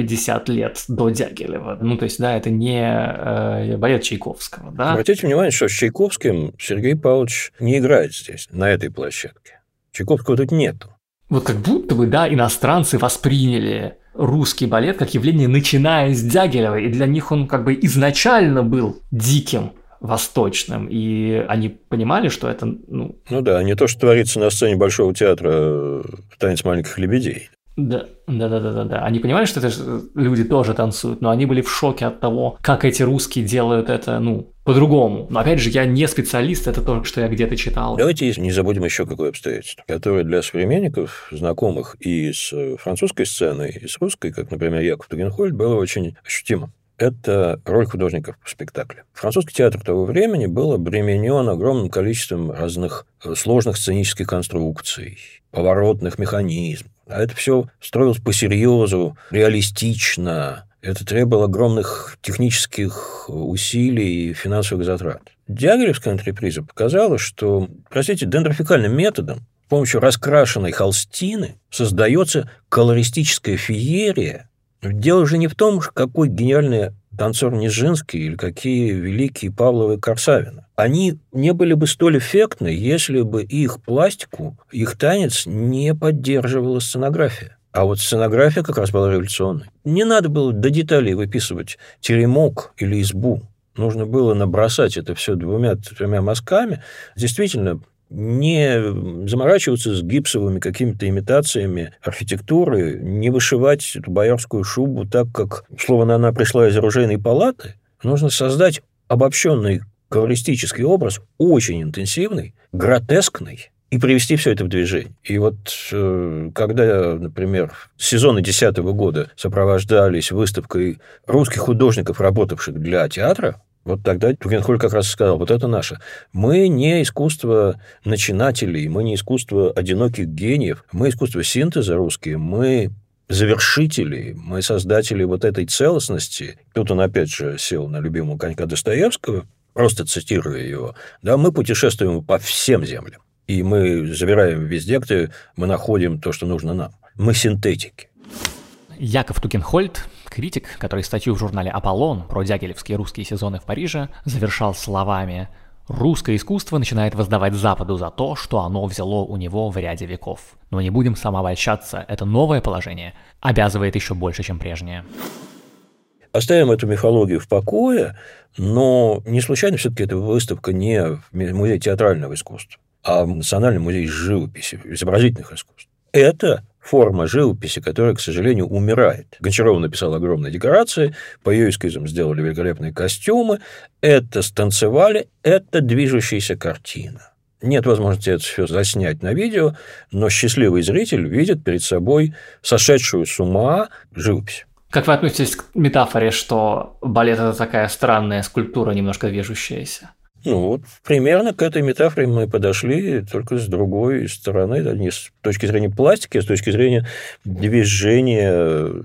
50 лет до Дягилева. Ну, то есть, да, это не балет Чайковского, да. Обратите внимание, что с Чайковским Сергей Павлович не играет здесь, на этой площадке. Чайковского тут нету. Вот как будто бы, да, иностранцы восприняли русский балет как явление, начиная с Дягилева, и для них он как бы изначально был диким, восточным, и они понимали, что это, Ну да, не то, что творится на сцене Большого театра «Танец маленьких лебедей». Да. Они понимали, что это люди тоже танцуют, но они были в шоке от того, как эти русские делают это, по-другому. Но опять же, я не специалист, это то, что я где-то читал. Давайте не забудем еще какое обстоятельство, которое для современников, знакомых и с французской сценой, и с русской, как, например, Яков Тугенхольд, было очень ощутимо. Это роль художников в спектакле. Французский театр того времени был обременен огромным количеством разных сложных сценических конструкций, поворотных механизмов. А это все строилось по серьезу, реалистично. Это требовало огромных технических усилий и финансовых затрат. Дягилевская антреприза показала, что, дендрофикальным методом, с помощью раскрашенной холстины создается колористическая феерия. Дело же не в том, какой гениальный танцор Нижинский или какие великие Павловы и Корсавины. Они не были бы столь эффектны, если бы их пластику, их танец не поддерживала сценография. А вот сценография как раз была революционной. Не надо было до деталей выписывать теремок или избу. Нужно было набросать это все 2-3 мазками. Действительно, не заморачиваться с гипсовыми какими-то имитациями архитектуры, не вышивать эту боярскую шубу так, как, словно она пришла из оружейной палаты. Нужно создать обобщенный колористический образ, очень интенсивный, гротескный, и привести все это в движение. И вот когда, например, сезоны 2010 года сопровождались выставкой русских художников, работавших для театра, вот тогда Тугенхольд как раз сказал, вот это наше. Мы не искусство начинателей, мы не искусство одиноких гениев, мы искусство синтеза русские, мы завершители, мы создатели вот этой целостности. Тут он опять же сел на любимого конька Достоевского, просто цитируя его. Да, мы путешествуем по всем землям, и мы забираем везде, где мы находим то, что нужно нам. Мы синтетики. Яков Тугенхольд, критик, который статью в журнале «Аполлон» про дягилевские русские сезоны в Париже завершал словами: «Русское искусство начинает воздавать Западу за то, что оно взяло у него в ряде веков. Но не будем самообольщаться, это новое положение обязывает еще больше, чем прежнее». Оставим эту мифологию в покое, но не случайно все-таки эта выставка не в Музее театрального искусства, а в Национальном музее живописи, изобразительных искусств. Это форма живописи, которая, к сожалению, умирает. Гончарова написала огромные декорации, по ее эскизам сделали великолепные костюмы. Это станцевали, это движущаяся картина. Нет возможности это все заснять на видео, но счастливый зритель видит перед собой сошедшую с ума живопись. Как вы относитесь к метафоре, что балет – это такая странная скульптура, немножко движущаяся? Вот примерно к этой метафоре мы подошли, только с другой стороны, да, не с точки зрения пластики, а с точки зрения движения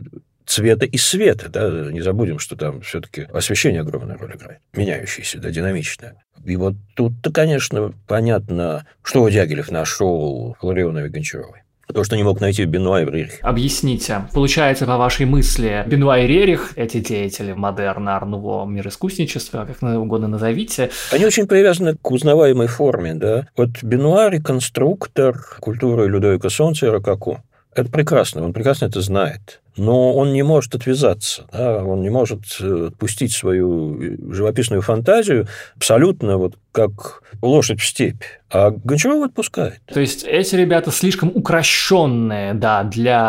цвета и света, да, не забудем, что там все-таки освещение огромную роль играет, меняющееся, да, динамичное. И вот тут-то, конечно, понятно, что Дягилев нашел в Ларионове Гончаровой. То, что не мог найти в Бенуа и в Рерихе. Объясните. Получается, по вашей мысли, Бенуа и Рерих, эти деятели модерна, ар-нуво, мир искусничества, как угодно назовите. Они очень привязаны к узнаваемой форме, да. Вот Бенуа – реконструктор культуры Людовика Сонца и Рококо. Это прекрасно, он прекрасно это знает. Но он не может отвязаться, да? Он не может отпустить свою живописную фантазию абсолютно вот как лошадь в степь. А Гончарова отпускает. То есть эти ребята слишком укращенные, да,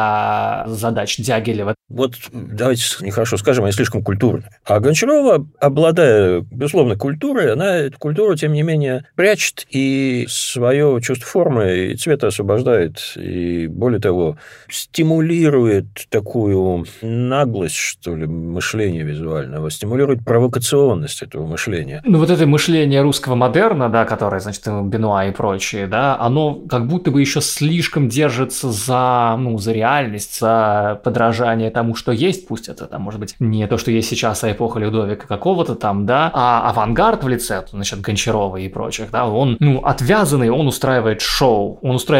для задач Дягилева. Вот давайте нехорошо скажем, они слишком культурные. А Гончарова, обладая, безусловно, культурой, она эту культуру, тем не менее, прячет и свое чувство формы и цвета освобождает. И, более того, стимулирует такую наглость, что ли, мышления визуального, стимулирует провокационность этого мышления. Ну, вот это мышление русского модерна, да, которое, значит, Бенуа и прочие, да, оно как будто бы еще слишком держится за реальность, за подражание тому, что есть, пусть это там, может быть, не то, что есть сейчас, а эпоха Людовика какого-то там, да, а авангард в лице, значит, Гончарова и прочих, да, он, отвязанный, он устраивает шоу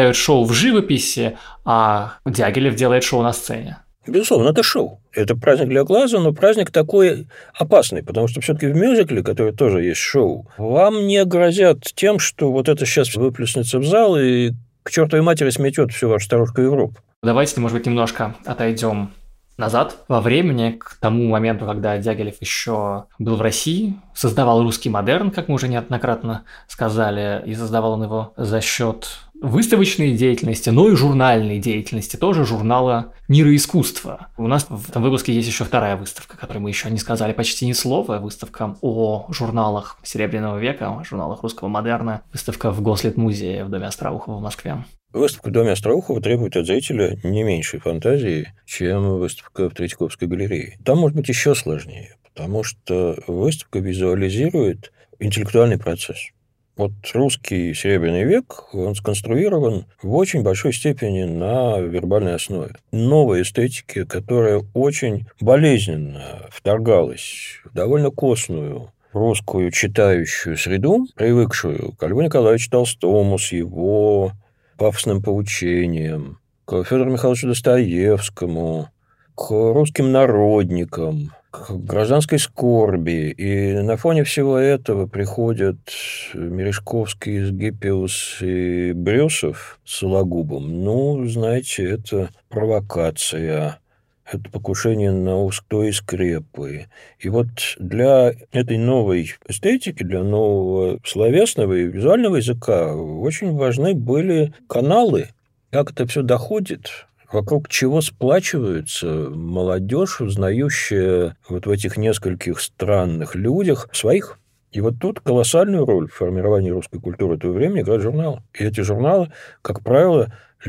в живописи, а Дягилев делает шоу на сцене. Безусловно, это шоу. Это праздник для глаза, но праздник такой опасный, потому что все-таки в мюзикле, который тоже есть шоу, вам не грозят тем, что вот это сейчас выплеснется в зал и к чертовой матери сметет всю вашу старушку Европу. Давайте, может быть, немножко отойдем назад во времени, к тому моменту, когда Дягилев еще был в России, создавал русский модерн, как мы уже неоднократно сказали, и создавал он его за счет выставочной деятельности, но и журнальной деятельности, тоже журнала «Мир и искусство». У нас в этом выпуске есть еще вторая выставка, о которой мы еще не сказали почти ни слова, выставка о журналах Серебряного века, о журналах русского модерна, выставка в Гослитмузее в Доме Остроухова в Москве. Выставка в Доме Остроухова требует от зрителя не меньшей фантазии, чем выставка в Третьяковской галерее. Там может быть еще сложнее, потому что выставка визуализирует интеллектуальный процесс. Вот русский Серебряный век, он сконструирован в очень большой степени на вербальной основе. Новой эстетики, которая очень болезненно вторгалась в довольно костную русскую читающую среду, привыкшую к Льву Николаевичу Толстому с его пафосным поучением, к Федору Михайловичу Достоевскому, к русским народникам, к гражданской скорби. И на фоне всего этого приходят Мережковский, Гиппиус и Брюсов с Сологубом. Знаете, это провокация, это покушение на устой скрепы. И вот для этой новой эстетики, для нового словесного и визуального языка очень важны были каналы, как это все доходит, вокруг чего сплачиваются молодежь, узнающая вот в этих нескольких странных людях своих. И вот тут колоссальную роль в формировании русской культуры этого времени играют журналы. И эти журналы, как правило,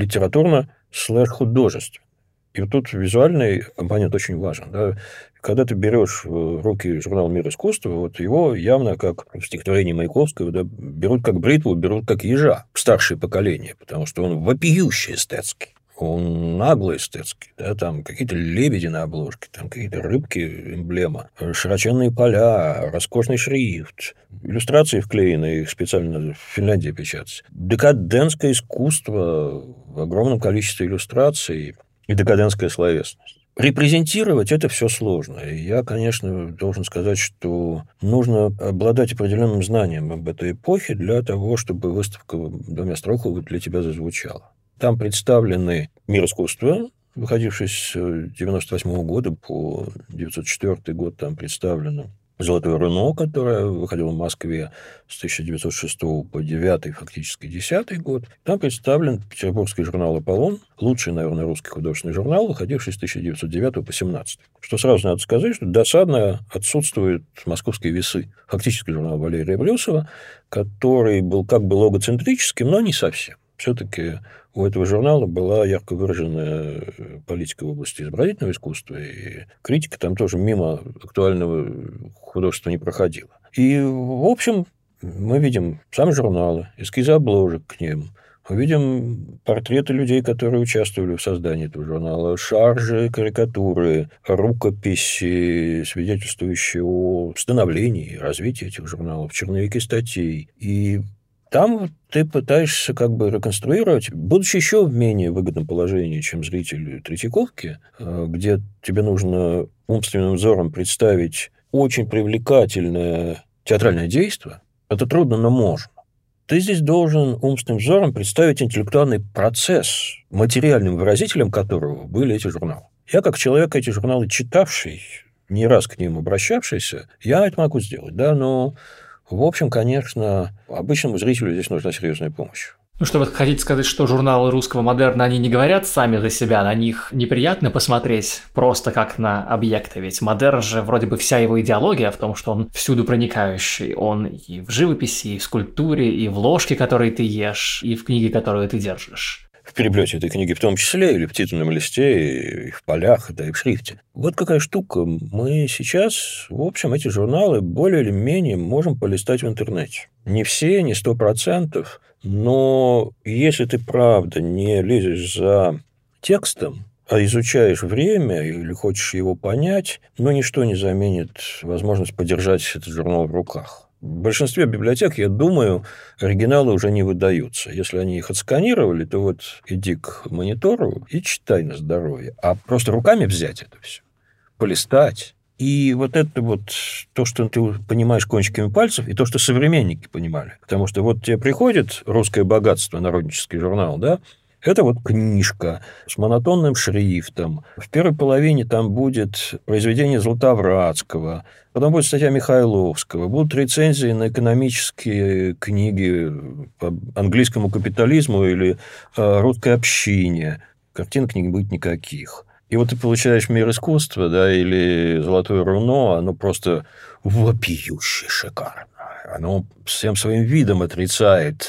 литературно/художественные. И вот тут визуальный компонент очень важен. Да? Когда ты берешь в руки журнал «Мир искусства», вот его явно, как в стихотворении Маяковского, да, берут как бритву, берут как ежа, старшее поколение, потому что он вопиющий эстетский. Он нагло эстетский, да, там какие-то лебеди на обложке, там какие-то рыбки, эмблема, широченные поля, роскошный шрифт, иллюстрации вклеены, их специально в Финляндии печатаются. Декадентское искусство в огромном количестве иллюстраций и декадентская словесность. Репрезентировать это все сложно. И я, конечно, должен сказать, что нужно обладать определенным знанием об этой эпохе для того, чтобы выставка в Доме Остроухова для тебя зазвучала. Там представлены «Мир искусства», выходивший с 1998 года по 1904 год, там представлено «Золотое руно», которое выходило в Москве с 1906 по 9, фактически 10 год. Там представлен петербургский журнал «Аполлон», лучший, наверное, русский художественный журнал, выходивший с 1909 по 17. Что сразу надо сказать, что досадно отсутствуют «Московские весы», фактически журнал Валерия Брюсова, который был как бы логоцентрическим, но не совсем. Все-таки у этого журнала была ярко выраженная политика в области изобразительного искусства, и критика там тоже мимо актуального художества не проходила. И, в общем, мы видим сами журналы, эскизы обложек к ним, Увидим портреты людей, которые участвовали в создании этого журнала, шаржи, карикатуры, рукописи, свидетельствующие о становлении и развитии этих журналов, черновики статей. И там ты пытаешься как бы реконструировать, будучи еще в менее выгодном положении, чем зритель Третьяковки, где тебе нужно умственным взором представить очень привлекательное театральное действие. Это трудно, но можно. Ты здесь должен умственным взором представить интеллектуальный процесс, материальным выразителем которого были эти журналы. Я, как человек, эти журналы читавший, не раз к ним обращавшийся, я это могу сделать, да, но, в общем, конечно, обычному зрителю здесь нужна серьезная помощь. Ну что, вы хотите сказать, что журналы русского модерна, они не говорят сами за себя, на них неприятно посмотреть просто как на объекты, ведь модерн же вроде бы вся его идеология в том, что он всюду проникающий, он и в живописи, и в скульптуре, и в ложке, которые ты ешь, и в книге, которую ты держишь. В переплете этой книги в том числе, или в титульном листе, и в полях, да и в шрифте. Вот какая штука. Мы сейчас, в общем, эти журналы более или менее можем полистать в интернете. Не все, не 100%, но если ты правда не лезешь за текстом, а изучаешь время или хочешь его понять, но ничто не заменит возможность подержать этот журнал в руках. В большинстве библиотек, я думаю, оригиналы уже не выдаются. Если они их отсканировали, то вот иди к монитору и читай на здоровье. А просто руками взять это все, полистать. И вот это вот то, что ты понимаешь кончиками пальцев, и то, что современники понимали. Потому что вот тебе приходит «Русское богатство», народнический журнал, да, это вот книжка с монотонным шрифтом. В первой половине там будет произведение Златовратского, потом будет статья Михайловского, будут рецензии на экономические книги по английскому капитализму или русской общине. Картинок не будет никаких. И вот ты получаешь «Мир искусства», да, или «Золотое руно», оно просто вопиюще шикарно. Оно всем своим видом отрицает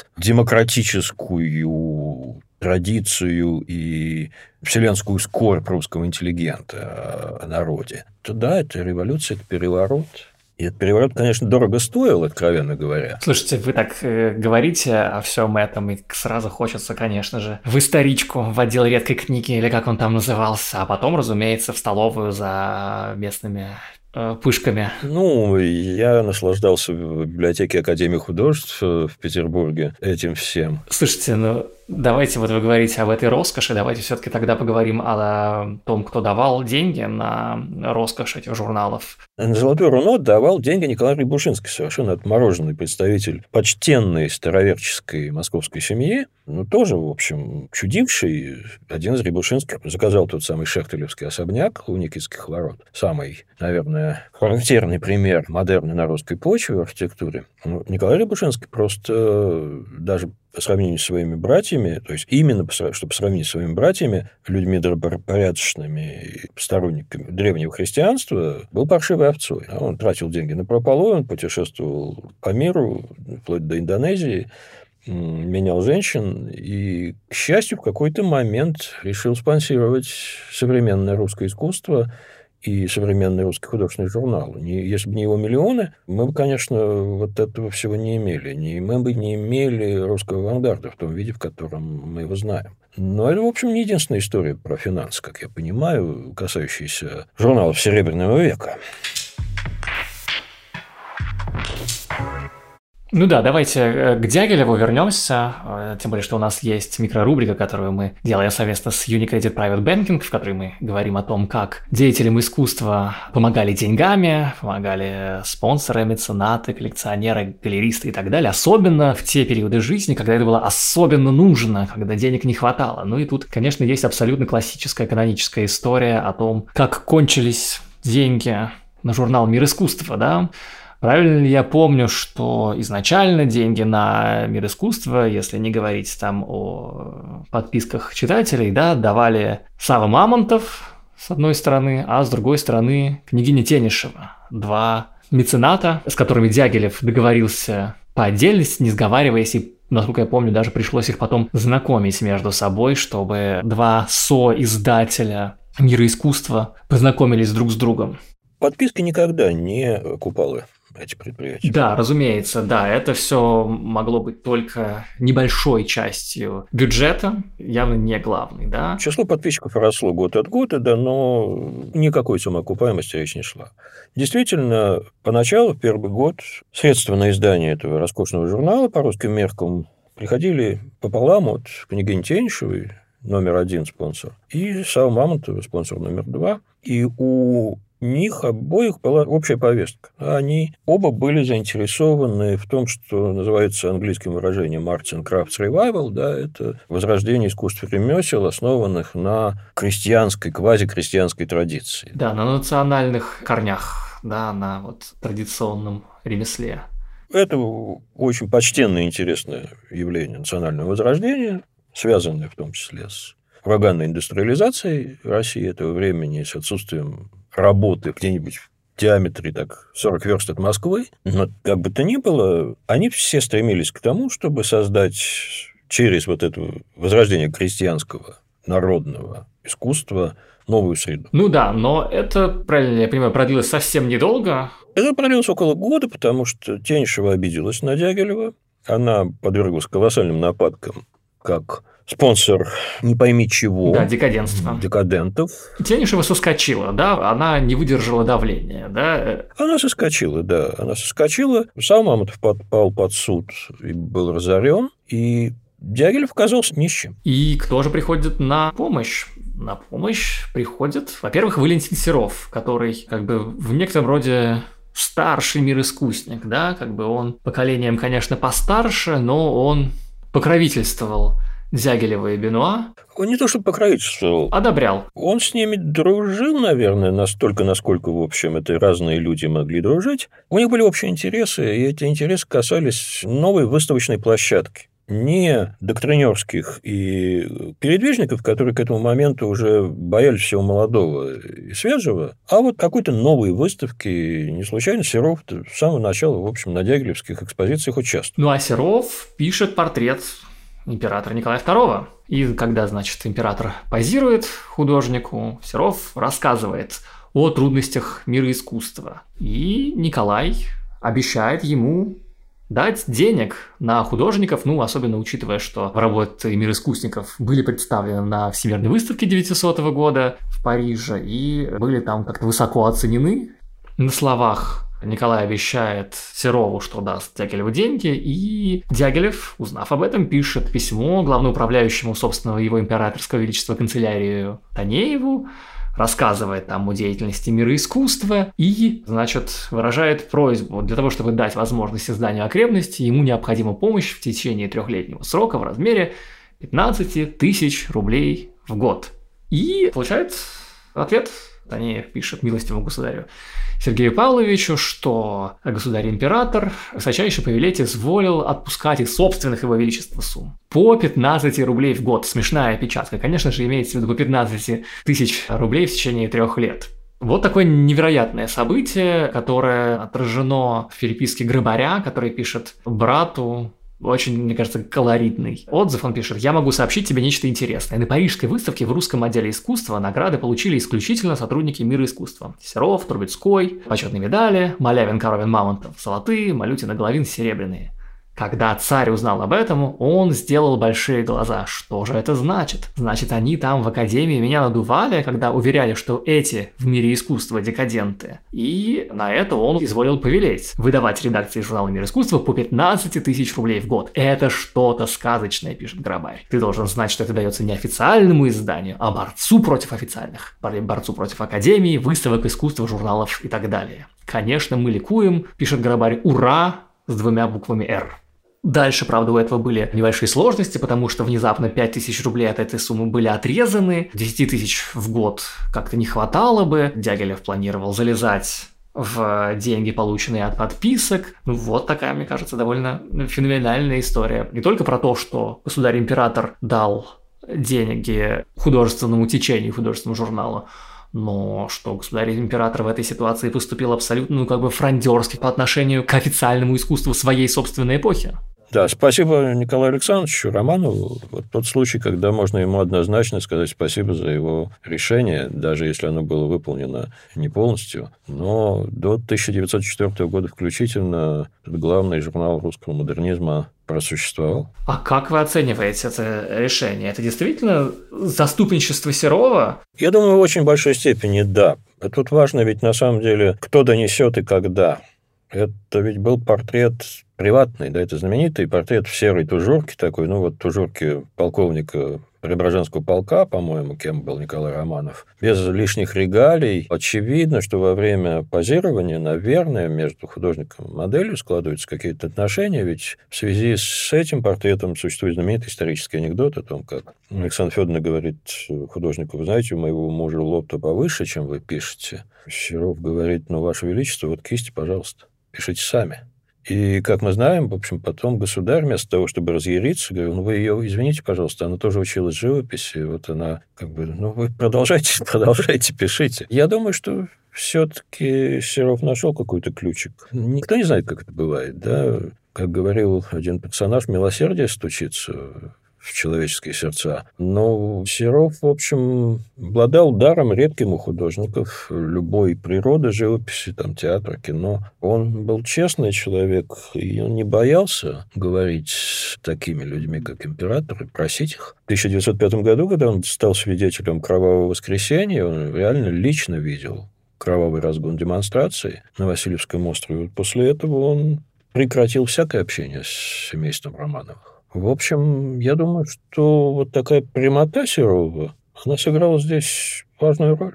демократическую традицию и вселенскую скорбь русского интеллигента о народе. То да, это революция, это переворот. И этот переворот, конечно, дорого стоил, откровенно говоря. Слушайте, вы так говорите о всем этом, и сразу хочется, конечно же, в историчку, в отдел редкой книги, или как он там назывался, а потом, разумеется, в столовую за местными пышками. Ну, я наслаждался в библиотеке Академии художеств в Петербурге этим всем. Слушайте, ну, давайте, вот вы говорите об этой роскоши, давайте все-таки тогда поговорим о том, кто давал деньги на роскошь этих журналов. На «Золотое руно» давал деньги Николай Рябушинский, совершенно отмороженный представитель почтенной староверческой московской семьи, но тоже, в общем, чудивший. Один из Рябушинских заказал тот самый шехтелевский особняк у Никитских ворот. Самый, наверное, характерный пример модерна на русской почве в архитектуре. Николай Рябушинский просто даже по сравнению с своими братьями, то есть именно что по сравнению с своими братьями, людьми добропорядочными и сторонниками древнего христианства, был паршивой овцой. Он тратил деньги напропалую, он путешествовал по миру, вплоть до Индонезии, менял женщин и, к счастью, в какой-то момент решил спонсировать современное русское искусство и современный русский художественный журнал. Если бы не его миллионы, мы бы, конечно, вот этого всего не имели. Мы бы не имели русского авангарда в том виде, в котором мы его знаем. Но это, в общем, не единственная история про финансы, как я понимаю, касающаяся журналов Серебряного века. Ну да, давайте к Дягилеву вернемся, тем более, что у нас есть микрорубрика, которую мы делаем совместно с Unicredit Private Banking, в которой мы говорим о том, как деятелям искусства помогали деньгами, помогали спонсоры, меценаты, коллекционеры, галеристы и так далее, особенно в те периоды жизни, когда это было особенно нужно, когда денег не хватало. Ну и тут, конечно, есть абсолютно классическая каноническая история о том, как кончились деньги на журнал «Мир искусства», да? Правильно ли я помню, что изначально деньги на «Мир искусства», если не говорить там о подписках читателей, да, давали Сава Мамонтов с одной стороны, а с другой стороны княгиня Тенишева. Два мецената, с которыми Дягилев договорился по отдельности, не сговариваясь, и, насколько я помню, даже пришлось их потом знакомить между собой, чтобы два соиздателя «Мира искусства» познакомились друг с другом. Подписки никогда не купалы. эти предприятия. Да, разумеется, да, это все могло быть только небольшой частью бюджета, явно не главной, да. Число подписчиков росло год от года, да, но никакой самоокупаемости речь не шла. Действительно, поначалу, в первый год, средства на издание этого роскошного журнала по русским меркам приходили пополам от княгини Теньшевой, номер 1 спонсор, и Савы Мамонтова, спонсор номер 2. И у них обоих была общая повестка. Они оба были заинтересованы в том, что называется английским выражением Arts and Crafts Revival, да, это возрождение искусств и ремесел, основанных на крестьянской, квазикрестьянской традиции. Да, на национальных корнях, да, на вот традиционном ремесле. Это очень почтенное и интересное явление национального возрождения, связанное в том числе с ураганной индустриализацией России этого времени, с отсутствием работы где-нибудь в диаметре так 40 верст от Москвы. Но как бы то ни было, они все стремились к тому, чтобы создать через вот это возрождение крестьянского народного искусства новую среду. Ну да, но это, правильно я понимаю, продлилось совсем недолго. Это продлилось около года, потому что Теньшева обиделась на Дягилева. Она подверглась колоссальным нападкам, как спонсор не пойми чего. Да, декадентства. Декадентов. Теньшева соскочила, да, она не выдержала давления, да. Она соскочила, да, она соскочила. Сам Мамонтов попал под суд и был разорен, и Дягилев оказался нищим. И кто же приходит на помощь? На помощь приходит, во-первых, Валентин Серов, который как бы в некотором роде старший мироискусник, да, как бы он поколением, конечно, постарше, но он покровительствовал Дягилева и Бенуа. Он не то чтобы покровительствовал. Одобрял. Он с ними дружил, наверное, настолько, насколько, в общем, это разные люди могли дружить. У них были общие интересы, и эти интересы касались новой выставочной площадки. Не доктринерских и передвижников, которые к этому моменту уже боялись всего молодого и свежего, а вот какой-то новой выставки. Не случайно Серов с самого начала, в общем, на дягилевских экспозициях участвовал. Ну, а Серов пишет портрет императора Николая II. И когда, значит, император позирует художнику, Серов рассказывает о трудностях мира искусства. И Николай обещает ему дать денег на художников, ну, особенно учитывая, что работы мироискусников были представлены на Всемирной выставке 900 года в Париже и были там как-то высоко оценены. На словах Николай обещает Серову, что даст Дягилеву деньги, и Дягилев, узнав об этом, пишет письмо главноуправляющему собственного его императорского величества канцелярию Танееву, рассказывает там о деятельности мира искусства и, значит, выражает просьбу для того, чтобы дать возможность изданию окрепности, ему необходима помощь в течение 3-летнего срока в размере 15 тысяч рублей в год. И получает ответ, Танеев пишет милостивому государю Сергею Павловичу, что государь-император высочайший повелеть изволил отпускать из собственных его величества сумм по 15 рублей в год. Смешная опечатка. Конечно же, имеется в виду по 15 тысяч рублей в течение 3 лет. Вот такое невероятное событие, которое отражено в переписке Грабаря, который пишет брату. Очень, мне кажется, колоритный отзыв. Он пишет: «Я могу сообщить тебе нечто интересное. На Парижской выставке в русском отделе искусства награды получили исключительно сотрудники мира искусства. Серов, Трубецкой, почетные медали, Малявин, Коровин, Мамонтов золотые, Малютин и Головин серебряные». Когда царь узнал об этом, он сделал большие глаза. Что же это значит? Значит, они там в академии меня надували, когда уверяли, что эти в мире искусства декаденты. И на это он изволил повелеть выдавать редакции журнала «Мир искусства» по 15 тысяч рублей в год. Это что-то сказочное, пишет Грабарь. Ты должен знать, что это дается не официальному изданию, а борцу против официальных. Борцу против академии, выставок искусства, журналов и так далее. Конечно, мы ликуем, пишет Грабарь, ура, с 2 буквами «Р». Дальше, правда, у этого были небольшие сложности, потому что внезапно 5000 рублей от этой суммы были отрезаны, 10 тысяч в год как-то не хватало бы, Дягилев планировал залезать в деньги, полученные от подписок. Ну вот такая, мне кажется, довольно феноменальная история. Не только про то, что государь-император дал деньги художественному течению, художественному журналу, но что государь-император в этой ситуации поступил абсолютно, фрондерски по отношению к официальному искусству своей собственной эпохи. Да, спасибо Николаю Александровичу Романову. Вот тот случай, когда можно ему однозначно сказать спасибо за его решение, даже если оно было выполнено не полностью. Но до 1904 года включительно главный журнал русского модернизма просуществовал. А как вы оцениваете это решение? Это действительно заступничество Серова? Я думаю, в очень большой степени да. Тут важно ведь на самом деле, кто донесет и когда. Это ведь был портрет приватный, да, это знаменитый портрет в серой тужурке такой, ну вот тужурке полковника Преображенского полка, по-моему, кем был Николай Романов, без лишних регалий. Очевидно, что во время позирования, наверное, между художником и моделью складываются какие-то отношения, ведь в связи с этим портретом существует знаменитый исторический анекдот о том, как Александра Федоровна говорит художнику: вы знаете, у моего мужа лоб-то повыше, чем вы пишете. Серов говорит: ну, Ваше Величество, вот кисти, пожалуйста, пишите сами. И, как мы знаем, в общем, потом государь, вместо того, чтобы разъяриться, говорил: ну, вы ее извините, пожалуйста, она тоже училась живописи, вот она как бы, ну, вы продолжайте, пишите. Я думаю, что все-таки Серов нашел какой-то ключик. Никто не знает, как это бывает, да? Как говорил один персонаж, милосердие стучится в человеческие сердца. Но Серов, в общем, обладал даром редким у художников любой природы, живописи, там, театра, кино. Он был честный человек, и он не боялся говорить с такими людьми, как император, и просить их. В 1905 году, когда он стал свидетелем Кровавого воскресенья, он реально лично видел кровавый разгон демонстрации на Васильевском острове. После этого он прекратил всякое общение с семейством Романовых. В общем, я думаю, что вот такая прямота Серова, она сыграла здесь важную роль.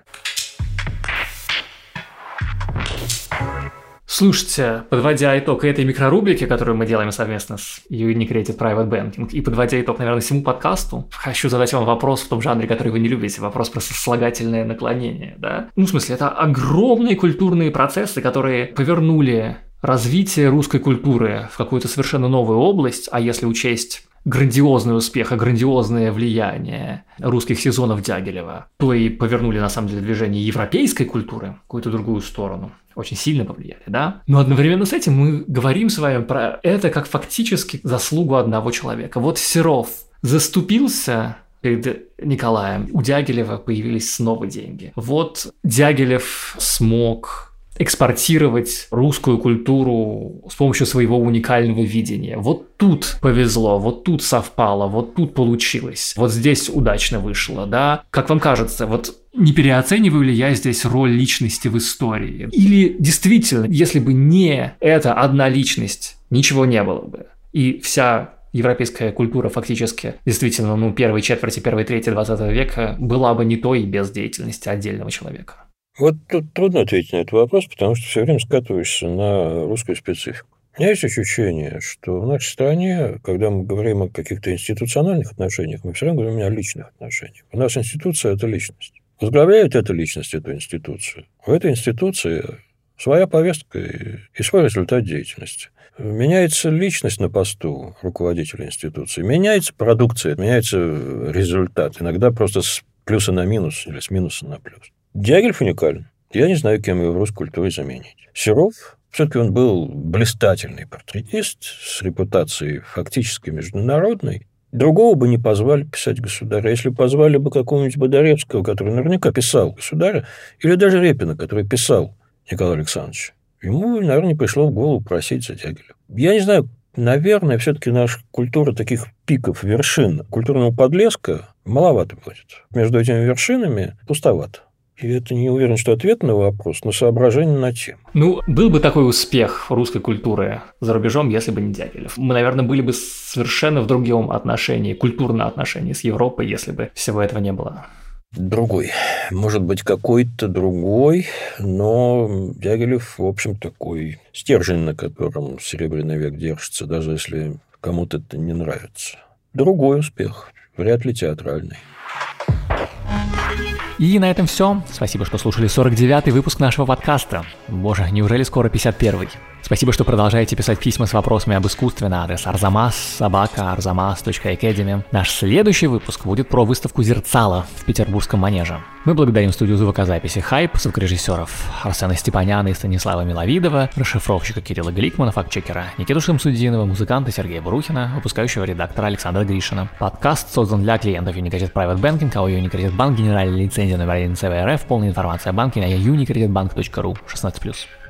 Слушайте, подводя итог этой микрорубрики, которую мы делаем совместно с Unicredit Private Banking, и подводя итог, наверное, всему подкасту, хочу задать вам вопрос в том жанре, который вы не любите, вопрос про сослагательное наклонение, да? Ну, в смысле, это огромные культурные процессы, которые повернули развитие русской культуры в какую-то совершенно новую область, а если учесть грандиозный успех и грандиозное влияние русских сезонов Дягилева, то и повернули, на самом деле, движение европейской культуры в какую-то другую сторону. Очень сильно повлияли, да? Но одновременно с этим мы говорим с вами про это как фактически заслугу одного человека. Вот Серов заступился перед Николаем, у Дягилева появились снова деньги. Вот Дягилев смог экспортировать русскую культуру с помощью своего уникального видения. Вот тут повезло, вот тут совпало, вот тут получилось, вот здесь удачно вышло, да? Как вам кажется, вот не переоцениваю ли я здесь роль личности в истории? Или действительно, если бы не эта одна личность, ничего не было бы, и вся европейская культура фактически действительно, первой четверти, первой трети 20 века была бы не той без деятельности отдельного человека? Вот тут трудно ответить на этот вопрос, потому что все время скатываешься на русскую специфику. У меня есть ощущение, что в нашей стране, когда мы говорим о каких-то институциональных отношениях, мы все время говорим о личных отношениях. У нас институция – это личность. Возглавляет эта личность эту институцию. У этой институции своя повестка и свой результат деятельности. Меняется личность на посту руководителя институции, меняется продукция, меняется результат. Иногда просто с плюса на минус или с минуса на плюс. Дягилев уникален. Я не знаю, кем его в русской культуре заменить. Серов, все-таки он был блистательный портретист с репутацией фактически международной. Другого бы не позвали писать государя. Если бы позвали бы какого-нибудь Бодаревского, который наверняка писал государя, или даже Репина, который писал Николая Александровича, ему, наверное, не пришло в голову просить за Дягилева. Я не знаю, наверное, все-таки наша культура таких пиков, вершин, культурного подлеска маловато будет. Между этими вершинами пустовато. И это не уверен, что ответ на вопрос, но соображение на тему. Был бы такой успех русской культуры за рубежом, если бы не Дягилев. Мы, наверное, были бы совершенно в другом отношении, культурном отношении с Европой, если бы всего этого не было. Другой. Может быть, какой-то другой, но Дягилев, в общем, такой стержень, на котором Серебряный век держится, даже если кому-то это не нравится. Другой успех, вряд ли театральный. И на этом все. Спасибо, что слушали 49-й выпуск нашего подкаста. Боже, неужели скоро 51-й? Спасибо, что продолжаете писать письма с вопросами об искусстве на адрес arzamas@arzamas.academy. Наш следующий выпуск будет про выставку «Зерцало» в Петербургском манеже. Мы благодарим студию звукозаписи «Хайп», звукорежиссеров Арсена Степаняна и Станислава Миловидова, расшифровщика Кирилла Гликмана, фактчекера Никиту Шамсудинова, музыканта Сергея Бурухина, выпускающего редактора Александра Гришина. Подкаст создан для клиентов Unicredit Private Banking, АО Unicredit Bank, генеральная лицензия номер 1 ЦВРФ, полная информация о банке на unicreditbank.ru 16+.